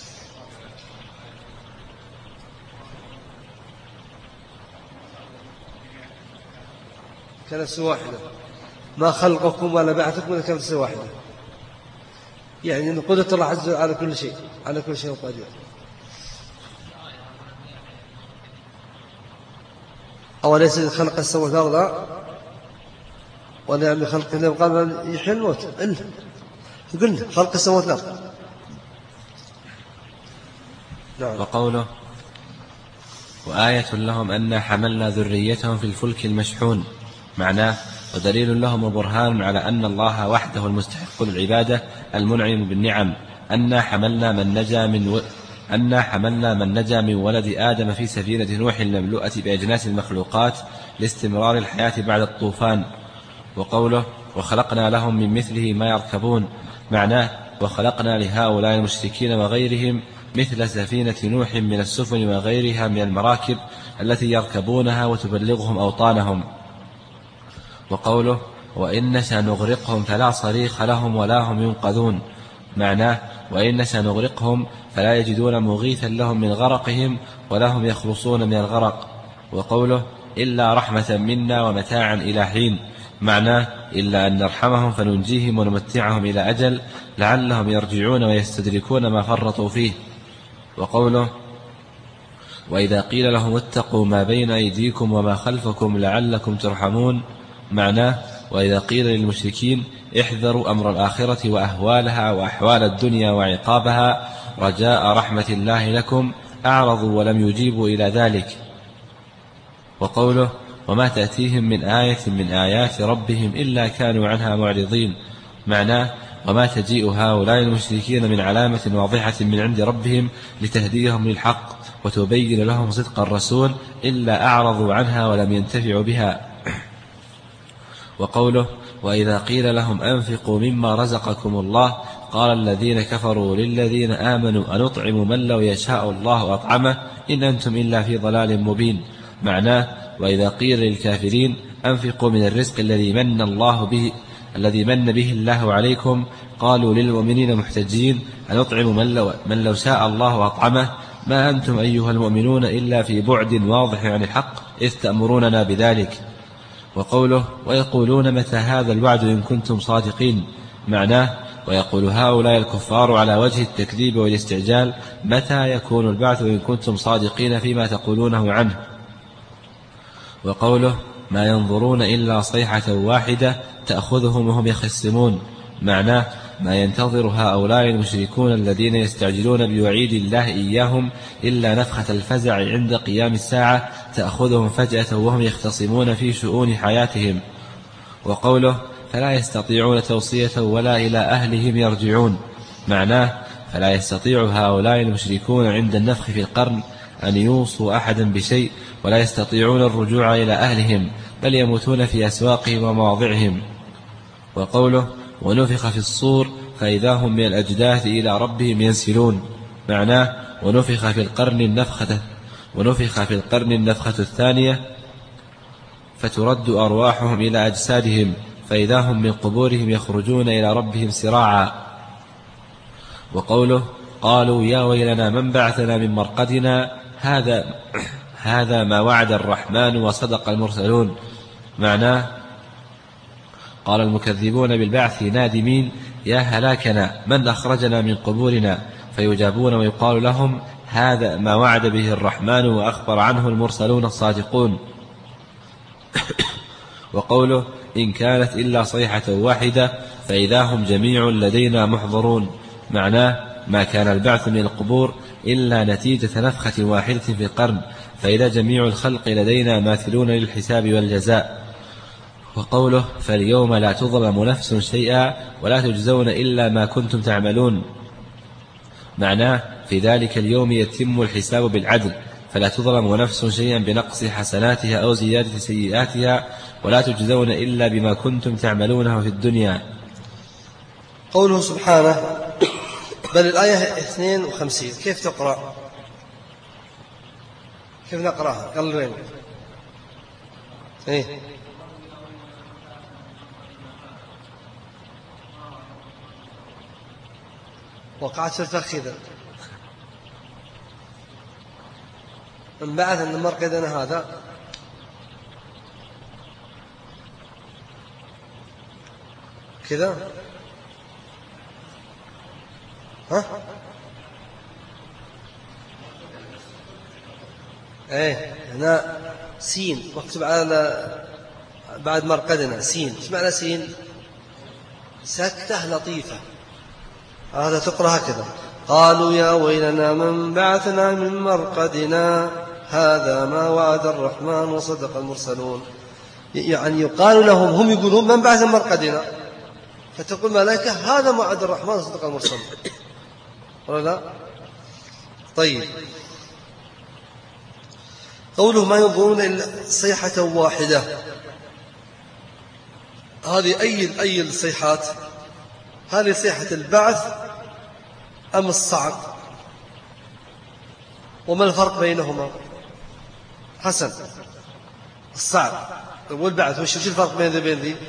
كنفس واحدة، ما خلقكم ولا بعثكم إلا كنفس واحدة. يعني أن قدرة الله عز وجل على كل شيء، على كل شيء قدير. أوليس خلق السماوات والأرض ونعم خلق الله قبل يحيي الموت، إلا قلنا خلق السماوات والأرض. نعم. وقوله: وآية لهم أنا حملنا ذريتهم في الفلك المشحون. معناه: ودليل لهم وبرهان على أن الله وحده المستحق للعبادة المنعم بالنعم. أنا حملنا من نجا من ولد آدم في سفينة نوح المملوءة بأجناس المخلوقات لاستمرار الحياة بعد الطوفان. وقوله: وخلقنا لهم من مثله ما يركبون. معناه: وخلقنا لهؤلاء المشركين وغيرهم مثل سفينة نوح من السفن وغيرها من المراكب التي يركبونها وتبلغهم أوطانهم. وقوله: وإن نشأ نغرقهم فلا صريخ لهم ولا هم ينقذون. معناه: وإن نشأ نغرقهم فلا يجدون مغيثا لهم من غرقهم ولا هم يخلصون من الغرق. وقوله: إلا رحمة منا ومتاعا إلى حين. معناه: إلا أن نرحمهم فننجيهم ونمتعهم إلى أجل لعلهم يرجعون ويستدركون ما فرطوا فيه. وقوله: وإذا قيل لهم اتقوا ما بين أيديكم وما خلفكم لعلكم ترحمون. معناه: وإذا قيل للمشركين احذروا أمر الآخرة وأهوالها وأحوال الدنيا وعقابها رجاء رحمة الله لكم أعرضوا ولم يجيبوا إلى ذلك. وقوله: وما تأتيهم من آية من آيات ربهم إلا كانوا عنها معرضين. معناه: وما تجيء هؤلاء المشركين من علامة واضحة من عند ربهم لتهديهم للحق وتبين لهم صدق الرسول إلا أعرضوا عنها ولم ينتفعوا بها. وقوله وإذا قيل لهم أنفقوا مما رزقكم الله قال الذين كفروا للذين آمنوا أنطعم من لو يشاء الله أطعمه إن أنتم إلا في ضلال مبين. معناه وإذا قيل للكافرين أنفقوا من الرزق الذي من به الله عليكم قالوا للمؤمنين محتجين أنطعم من لو شاء الله أطعمه ما أنتم أيها المؤمنون إلا في بعد واضح عن الحق إذ تأمروننا بذلك. وقوله ويقولون متى هذا الوعد إن كنتم صادقين. معناه ويقول هؤلاء الكفار على وجه التكذيب والاستعجال متى يكون البعث إن كنتم صادقين فيما تقولونه عنه. وقوله ما ينظرون إلا صيحة واحدة تأخذهم وهم يخصمون. معناه ما ينتظر هؤلاء المشركون الذين يستعجلون بوعيد الله إياهم إلا نفخة الفزع عند قيام الساعة تأخذهم فجأة وهم يختصمون في شؤون حياتهم. وقوله فلا يستطيعون توصية ولا إلى أهلهم يرجعون. معناه فلا يستطيع هؤلاء المشركون عند النفخ في القرن أن يوصوا أحدا بشيء ولا يستطيعون الرجوع إلى أهلهم بل يموتون في أسواقهم ومواضعهم. وقوله ونفخ في الصور فإذا هم من الأجداث إلى ربهم ينسلون. معناه ونفخ في القرن النفخة الثانية فترد أرواحهم إلى أجسادهم فإذا هم من قبورهم يخرجون إلى ربهم سراعا. وقوله قالوا يا ويلنا من بعثنا من مرقدنا هذا ما وعد الرحمن وصدق المرسلون. معناه قال المكذبون بالبعث نادمين يا هلاكنا من أخرجنا من قبورنا فيجابون ويقال لهم هذا ما وعد به الرحمن وأخبر عنه المرسلون الصادقون. وقوله إن كانت إلا صيحة واحدة فإذا هم جميع لدينا محضرون. معناه ما كان البعث من القبور إلا نتيجة نفخة واحدة في القرن فإذا جميع الخلق لدينا ماثلون للحساب والجزاء. وقوله فاليوم لا تظلم نفس شيئا ولا تجزون إلا ما كنتم تعملون. معناه في ذلك اليوم يتم الحساب بالعدل فلا تظلم نفس شيئا بنقص حسناتها أو زيادة سيئاتها ولا تجزون إلا بما كنتم تعملونه في الدنيا. قوله سبحانه بل الآية 52 كيف تقرأ؟ كيف نقرأها؟ قال وين؟ إيه؟ وقعت في الفخ إذا من بعث أن مرقدنا هذا كذا ها ايه هنا سين مكتوب على بعد مرقدنا سين. ايش معنى سين؟ سكتة لطيفة. هذا تقرأ هكذا قالوا يا ويلنا من بعثنا من مرقدنا هذا ما وعد الرحمن وصدق المرسلون. يعني يقال لهم هم يقولون من بعث من مرقدنا فتقول ملائكة هذا ما وعد الرحمن وصدق المرسلون ولا لا؟ طيب قوله ما ينظرون إلا صيحة واحدة هذه أي الصيحات؟ هذه صيحة البعث أم الصعق؟ وما الفرق بينهما؟ حسن الصعق والبعث وش الفرق بين ذي؟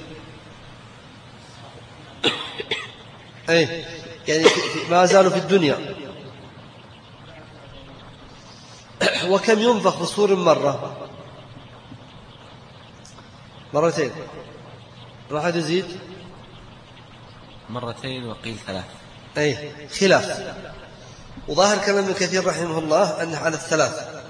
أي يعني ما زالوا في الدنيا. وكم ينفخ في الصور مرة؟ مرتين. راح يزيد مرتين وقيل 3. أي خلاف. وظاهر كلام ابن كثير رحمه الله أنه على 3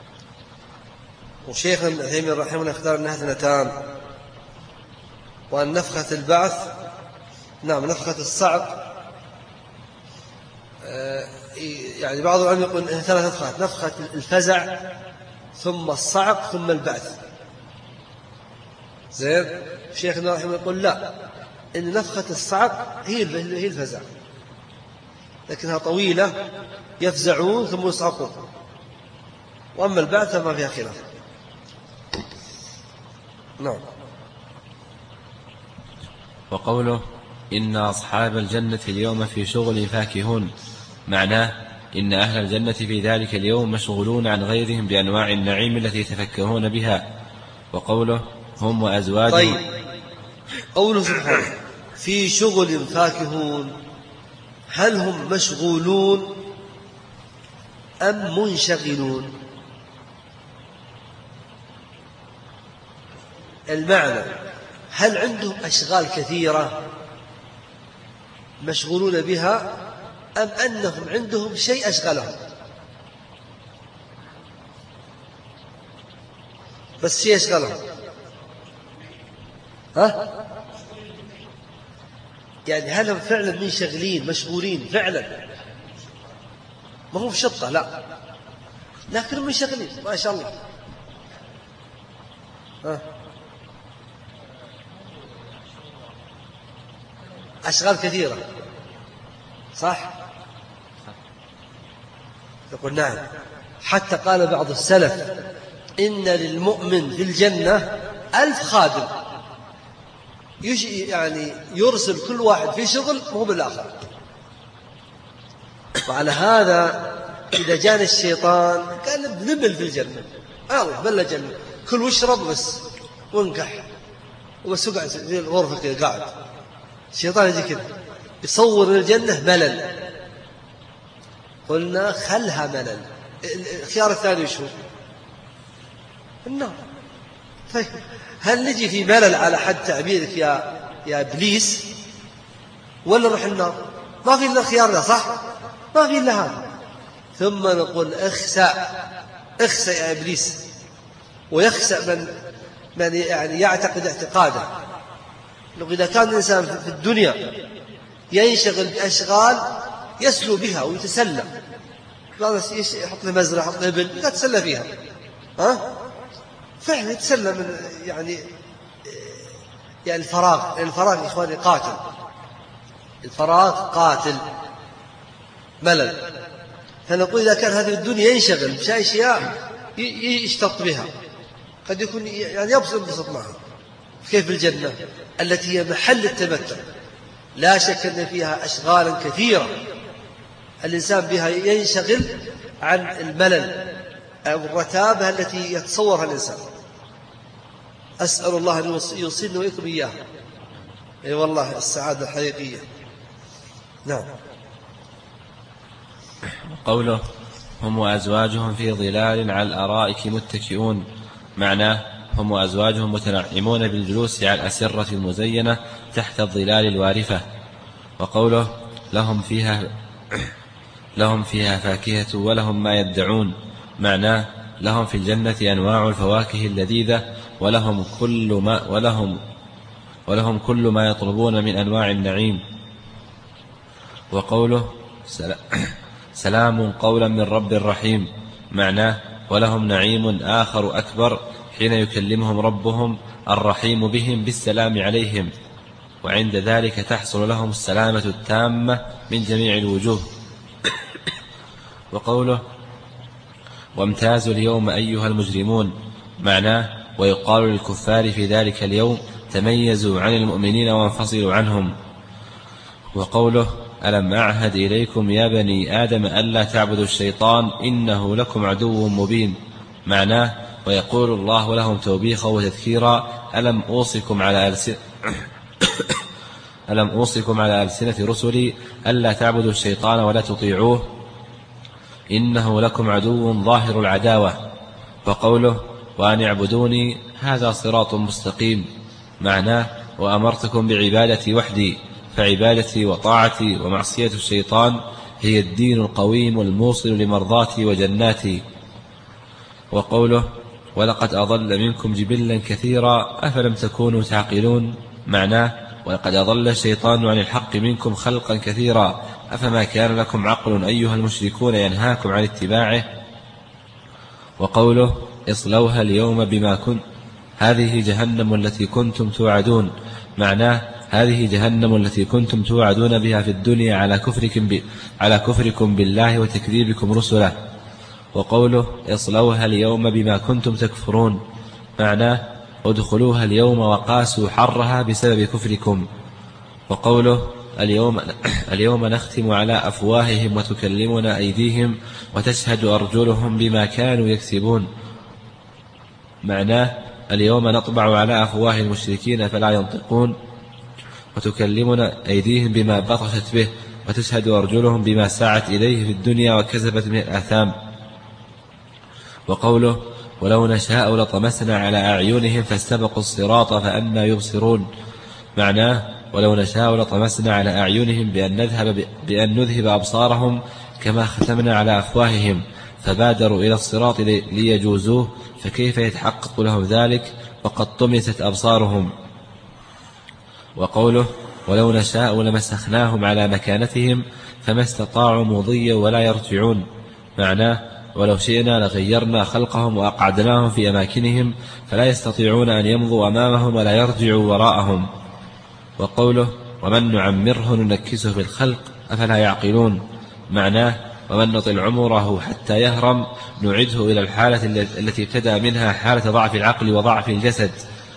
وشيخنا ابن عثيمين رحمه الله اختار أنها 2 وأن نفخة البعث نفخة الصعق يعني بعض العلماء يقول 3 نفخات نفخة الفزع ثم الصعق ثم البعث. زين شيخنا رحمه الله يقول لا إن نفخة الصعق هي الفزع لكنها طويلة يفزعون ثم يصعقون وأما البعث فما فيها خلاف. نعم. وقوله إن أصحاب الجنة اليوم في شغل فاكهون، معناه إن أهل الجنة في ذلك اليوم مشغولون عن غيرهم بأنواع النعيم التي يتفكهون بها. وقوله هم وأزواجهم. طيب، قوله سبحانه في شغل فاكهون، هل هم مشغولون أم منشغلون؟ المعنى هل عندهم أشغال كثيرة مشغولون بها، أم أنهم عندهم شيء أشغلهم؟ بس شيء أشغلهم، يعني هل هم فعلا منشغلين مشغولين فعلا؟ ما هو في شطة، لا، لكنهم منشغلين ما شاء الله. أشغال كثيرة، صح؟ يقول نعم. حتى قال بعض السلف إن للمؤمن في الجنة 1000 خادم، يعني يرسل كل واحد في شغل مو بالآخر. وعلى هذا إذا جاءنا الشيطان قال نبل في الجنة، الله بلا جنة، كل واشرب بس وانكح وبس، اقعد في الغرفة كذا قاعد. الشيطان يجي كذا يصور الجنة ملل، قلنا خلها ملل. الخيار الثاني شو؟ النار. طيب هل نجي في ملل على حد تعبيرك يا إبليس، ولا نروح النار؟ ما في إلا الخيار ده، صح؟ ما في إلا هذا. ثم نقول اخسأ يا إبليس. ويخسأ من يعني يعتقد اعتقاده لو إذا كان الإنسان في الدنيا ينشغل بأشغال يسلو بها ويتسلى، يحط له مزرعة، يحط له إبل يتسلى فيها، فعلا يتسلى من يعني الفراغ. الفراغ يا إخواني قاتل، الفراغ قاتل ملل. فنقول إذا كان هذه الدنيا ينشغل بأشياء يشتط بها، قد يكون يعني يبسط معها. كيف الجنة التي هي محل التمتع؟ لا شك أن فيها أشغالا كثيرة الإنسان بها ينشغل عن الملل أو الرتابة التي يتصورها الإنسان. أسأل الله أن يوصلنا وإياكم إياها. أي والله السعادة الحقيقية. نعم. قوله هم وأزواجهم في ظلال على الأرائك متكئون، معناه هم وأزواجهم متنعمون بالجلوس على الأسرة المزينة تحت الظلال الوارفة. وقوله لهم فيها فاكهة ولهم ما يدعون، معناه لهم في الجنة أنواع الفواكه اللذيذة ولهم كل ما يطلبون من أنواع النعيم. وقوله سلام قولا من رب رحيم، معناه ولهم نعيم آخر أكبر حين يكلمهم ربهم الرحيم بهم بالسلام عليهم، وعند ذلك تحصل لهم السلامة التامة من جميع الوجوه. وقوله وامتازوا اليوم أيها المجرمون، معناه ويقال للكفار في ذلك اليوم تميزوا عن المؤمنين وانفصلوا عنهم. وقوله ألم أعهد إليكم يا بني آدم ألا تعبدوا الشيطان إنه لكم عدو مبين، معناه ويقول الله لهم توبيخا وتذكيرا ألم أوصكم على ألسنة رسلي ألا تعبدوا الشيطان ولا تطيعوه إنه لكم عدو ظاهر العداوة. وقوله وأن اعبدوني هذا صراط مستقيم، معناه وأمرتكم بعبادتي وحدي، فعبادتي وطاعتي ومعصية الشيطان هي الدين القويم الموصل لمرضاتي وجناتي. وقوله ولقد أضل منكم جبلا كثيرا أفلم تكونوا تعقلون، معناه ولقد أضل الشيطان عن الحق منكم خلقا كثيرا أفما كان لكم عقل أيها المشركون ينهاكم عن اتباعه. وقوله اصلوها اليوم بما كنتم هذه جهنم التي كنتم توعدون، معناه هذه جهنم التي كنتم توعدون بها في الدنيا على كفركم بالله وتكذيبكم رسله. وقوله اصلوها اليوم بما كنتم تكفرون معناه ادخلوها اليوم وقاسوا حرها بسبب كفركم. وقوله اليوم نختم على أفواههم وتكلمنا أيديهم وتشهد أرجلهم بما كانوا يكسبون معناه اليوم نطبع على أفواه المشركين فلا ينطقون، وتكلمنا أيديهم بما بطشت به، وتشهد أرجلهم بما سعت إليه في الدنيا وكسبت من الآثام. وقوله ولو نشاء لطمسنا على أعينهم فاستبقوا الصراط فأنى يبصرون معناه ولو نشاء لطمسنا على أعينهم بأن نذهب أبصارهم كما ختمنا على أفواههم فبادروا إلى الصراط ليجوزوه، فكيف يتحقق لهم ذلك وقد طمست أبصارهم. وقوله ولو نشاء لمسخناهم على مكانتهم فما استطاعوا مضيا ولا يرجعون معناه ولو شئنا لغيرنا خلقهم وأقعدناهم في أماكنهم فلا يستطيعون أن يمضوا أمامهم ولا يرجعوا وراءهم. وقوله ومن نعمره ننكسه في الخلق أفلا يعقلون معناه ومن نطل عمره حتى يهرم نعده إلى الحالة التي ابتدأ منها حالة ضعف العقل وضعف الجسد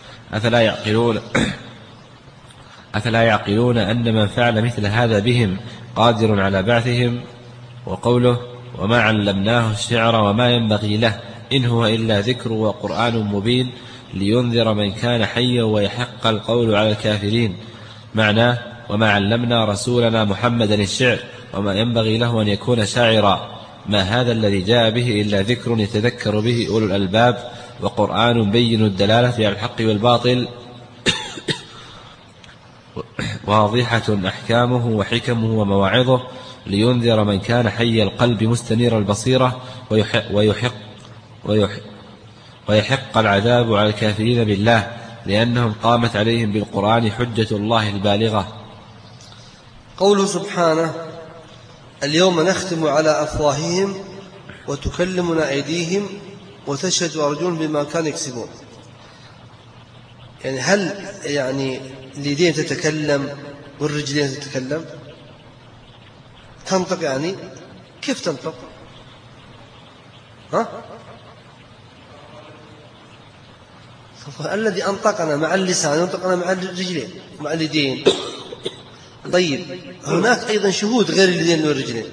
أفلا يعقلون أن من فعل مثل هذا بهم قادر على بعثهم. وقوله وما علمناه الشعر وما ينبغي له إن هو إلا ذكر وقرآن مبين لينذر من كان حيا ويحق القول على الكافرين معناه وما علمنا رسولنا محمدا الشعر وما ينبغي له أن يكون شاعرا، ما هذا الذي جاء به إلا ذكر يتذكر به أولو الألباب وقرآن بين الدلالة على الحق والباطل واضحة أحكامه وحكمه ومواعظه لينذر من كان حي القلب مستنير البصيرة ويحق العذاب على الكافرين بالله لأنهم قامت عليهم بالقرآن حجة الله البالغة. قوله سبحانه اليوم نختم على أفواههم وتكلمنا أيديهم وتشهد أرجلهم بما كانوا يكسبون، يعني هل يعني اليدين تتكلم والرجلين تتكلم تنطق؟ يعني كيف تنطق؟ الذي أنطقنا مع اللسان ينطقنا مع الرجلين مع اليدين. طيب هناك أيضا شهود غير اليدين والرجلين،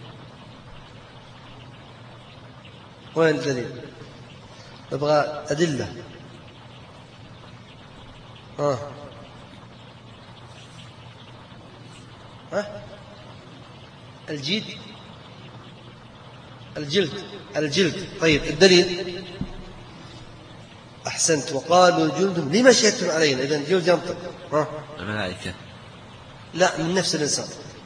وين الدليل؟ نبغى أدلة. الجلد. طيب الدليل؟ أحسنت. وقالوا جلدهم لما شهدتم علينا؟ إذن الجلد ينطق. الملائكة لا، من نفس الإنسان.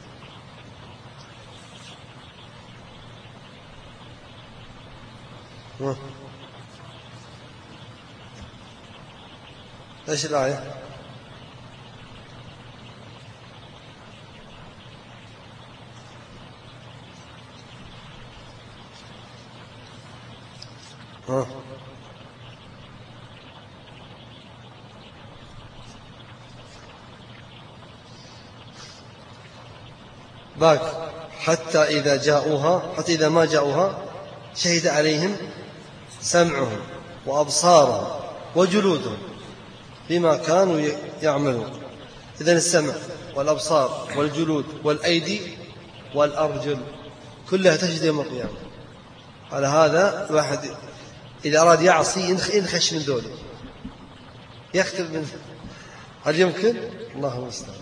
ايش الآية؟ باك حتى إذا ما جاءوها شهد عليهم سمعهم وأبصارهم وجلودهم بما كانوا يعملون. إذن السمع والأبصار والجلود والأيدي والأرجل كلها تشهد يوم القيامة. على هذا الواحد إذا أراد يعصي ينخش من ذولا يكتب من. هل يمكن؟ الله المستعان.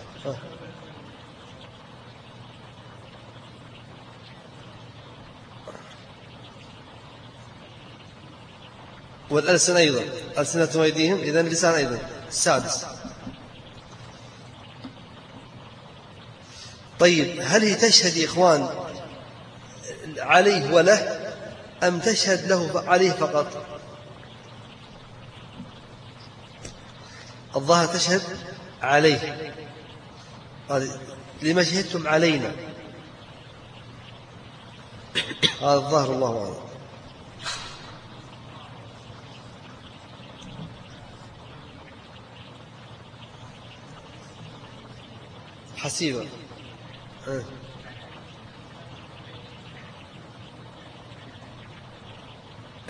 والألسن أيضا، ألسنة وأيديهم، إذن اللسان أيضا. السادس. طيب هل هي تشهد يا إخوان عليه وله أم تشهد له عليه فقط؟ الظاهر تشهد عليه. لما شهدتم علينا، هذا الظاهر الله أعلم. حسيبا.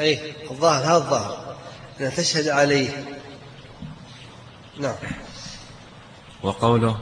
أي الظاهر، هذا الظاهر أن تشهد عليه. نعم. وقوله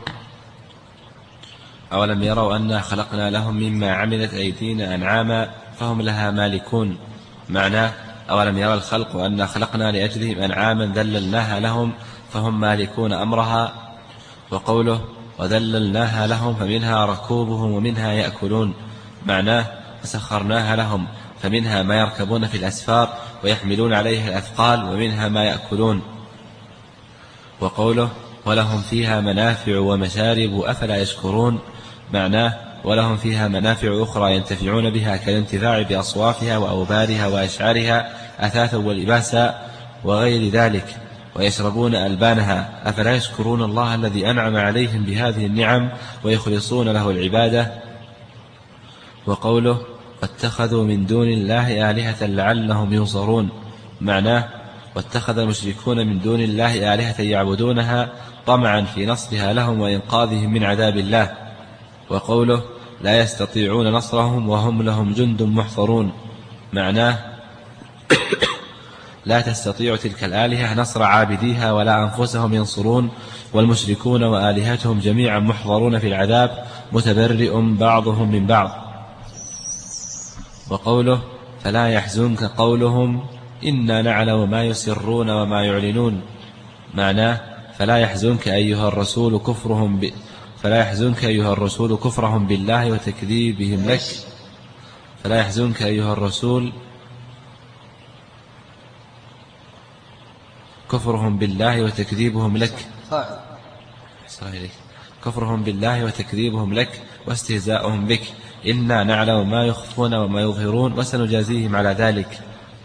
أولم يروا أنا خلقنا لهم مما عملت أيدينا أنعاما فهم لها مالكون. معناه أولم يرى الخلق أنا خلقنا لأجلهم أنعاما ذللناها لهم فهم مالكون أمرها. وقوله وذللناها لهم فمنها ركوبهم ومنها يأكلون. معناه فسخرناها لهم فمنها ما يركبون في الأسفار ويحملون عليها الأثقال ومنها ما يأكلون. وقوله ولهم فيها منافع ومشارب أفلا يشكرون. معناه ولهم فيها منافع أخرى ينتفعون بها كالانتفاع بأصوافها وأوبارها وأشعارها أثاثا ولباسا وغير ذلك، ويشربون ألبانها أفلا يشكرون الله الذي أنعم عليهم بهذه النعم ويخلصون له العبادة. وقوله واتخذوا من دون الله آلهة لعلهم ينصرون. معناه واتخذ المشركون من دون الله آلهة يعبدونها طمعا في نصرها لهم وإنقاذهم من عذاب الله. وقوله لا يستطيعون نصرهم وهم لهم جند محضرون. معناه لا تستطيع تلك الآلهة نصر عابديها ولا أنفسهم ينصرون، والمشركون وآلهتهم جميعا محضرون في العذاب متبرئ بعضهم من بعض. وقوله فلا يحزنك قولهم إنا نعلم ما يسرون وما يعلنون. معناه فلا يحزنك أيها الرسول كفرهم بالله وتكذيبهم لك. فلا يحزنك أيها الرسول كفرهم بالله وتكذيبهم لك. كفرهم بالله وتكذيبهم لك واستهزاؤهم بك. إنا نعلم ما يخفون وما يظهرون وسنجازيهم على ذلك.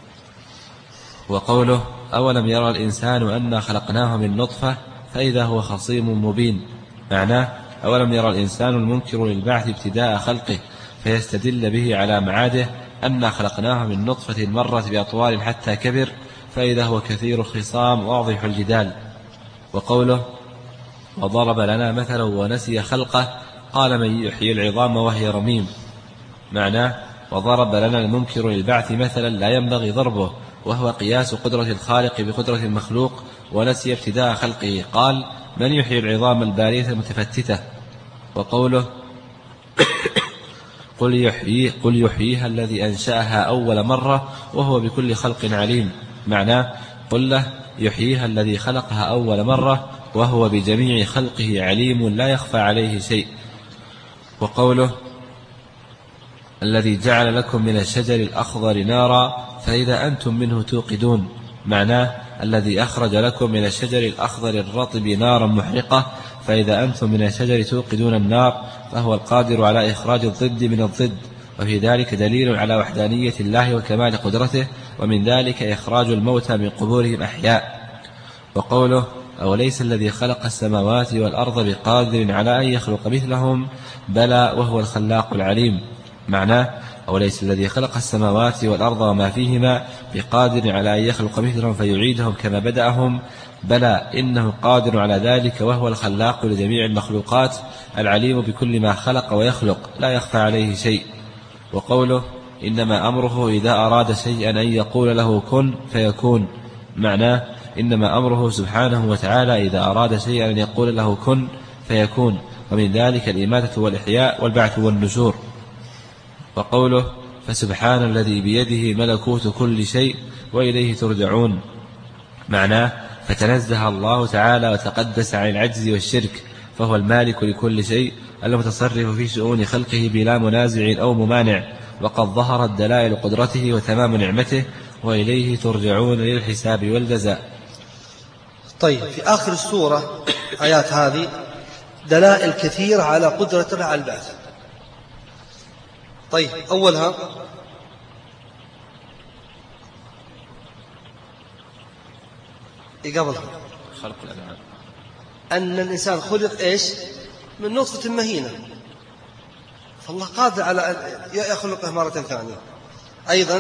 وقوله أولم يرى الإنسان أنا خلقناه من نطفة فإذا هو خصيم مبين. معناه أولم يرى الإنسان المنكر للبعث ابتداء خلقه فيستدل به على معاده أنا خلقناه من نطفة مرت بأطوال حتى كبر فإذا هو كثير الخصام واضح الجدال. وقوله وضرب لنا مثلا ونسي خلقه قال من يحيي العظام وهي رميم. معناه وضرب لنا المنكر للبعث مثلا لا ينبغي ضربه وهو قياس قدرة الخالق بقدرة المخلوق ونسي ابتداء خلقه قال من يحيي العظام البالية المتفتتة. وقوله قل يحييها الذي أنشأها أول مرة وهو بكل خلق عليم. معناه قل له يحييها الذي خلقها أول مرة وهو بجميع خلقه عليم لا يخفى عليه شيء. وقوله الذي جعل لكم من الشجر الأخضر نارا فإذا أنتم منه توقدون. معناه الذي أخرج لكم من الشجر الأخضر الرطب نارا محرقة فإذا أنتم من الشجر توقدون النار فهو القادر على إخراج الضد من الضد. وفي ذلك دليل على وحدانية الله وكمال قدرته، ومن ذلك إخراج الموتى من قبورهم أحياء. وقوله أوليس الذي خلق السماوات والأرض بقادر على أن يخلق مثلهم بلى وهو الخلاق العليم. معناه أوليس الذي خلق السماوات والأرض وما فيهما بقادر على أن يخلق مثلهم فيعيدهم كما بدأهم بلى إنه قادر على ذلك وهو الخلاق لجميع المخلوقات العليم بكل ما خلق ويخلق لا يخفى عليه شيء. وقوله إنما أمره إذا أراد شيئا أن يقول له كن فيكون. معناه إنما أمره سبحانه وتعالى إذا أراد شيئا أن يقول له كن فيكون، ومن ذلك الإماتة والإحياء والبعث والنشور. وقوله فسبحان الذي بيده ملكوت كل شيء وإليه ترجعون. معناه فتنزه الله تعالى وتقدس عن العجز والشرك فهو المالك لكل شيء المتصرف في شؤون خلقه بلا منازع أو ممانع، وقد ظهرت دلائل قدرته وتمام نعمته وإليه ترجعون للحساب والجزاء. طيب في آخر السورة آيات هذه دلائل كثيرة على قدرتنا على البعث. طيب أولها قبلها خلق الأنعام أن الإنسان خلق إيش من نطفة مهينة، فالله قادر على أن يخلقه مرة ثانية. أيضا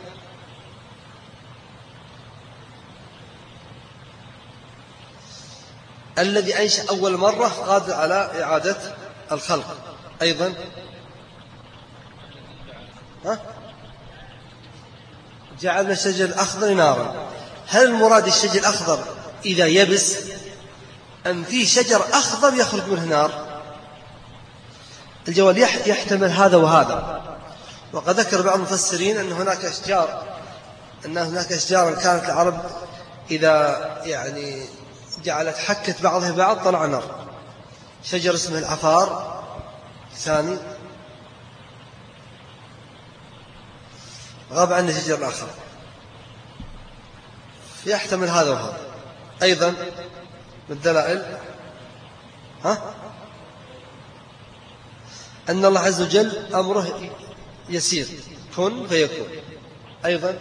الذي أنشأ أول مرة قادر على إعادة الخلق. أيضا جعلنا الشجر الأخضر نارا. هل المراد الشجر الأخضر إذا يبس، أم في شجر أخضر يخرج منه نار؟ الجواب يحتمل هذا وهذا. وقد ذكر بعض المفسرين أن هناك أشجار كانت العرب إذا يعني جعلت حكت بعضها بعض طلع نار. شجر اسمه العفار ثاني، غاب عنه شجر آخر، يحتمل هذا وهذا. أيضا من الدلائل أن الله عز وجل أمره يسير، كن فيكون. أيضا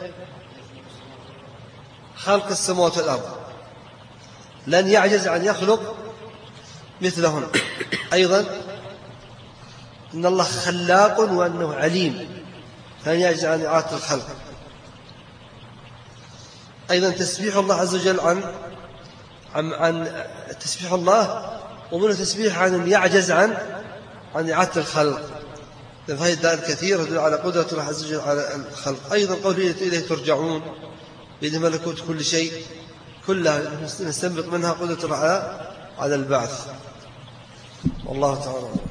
خلق السماوات والأرض، لن يعجز عن يخلق مثلهن. أيضا إن الله خلاق وأنه عليم، لن يعجز عن إعادة الخلق. أيضا تسبيح الله عز وجل عن تسبيح الله، ومن تسبيح عن يعجز عن إعادة الخلق. فهي الدلائل كثيرة تدل على قدرة الله عز وجل على الخلق. أيضا قوله إليه ترجعون، بيد ملكوت كل شيء، كلها نستنبط منها قدرة الله على البعث. والله تعالى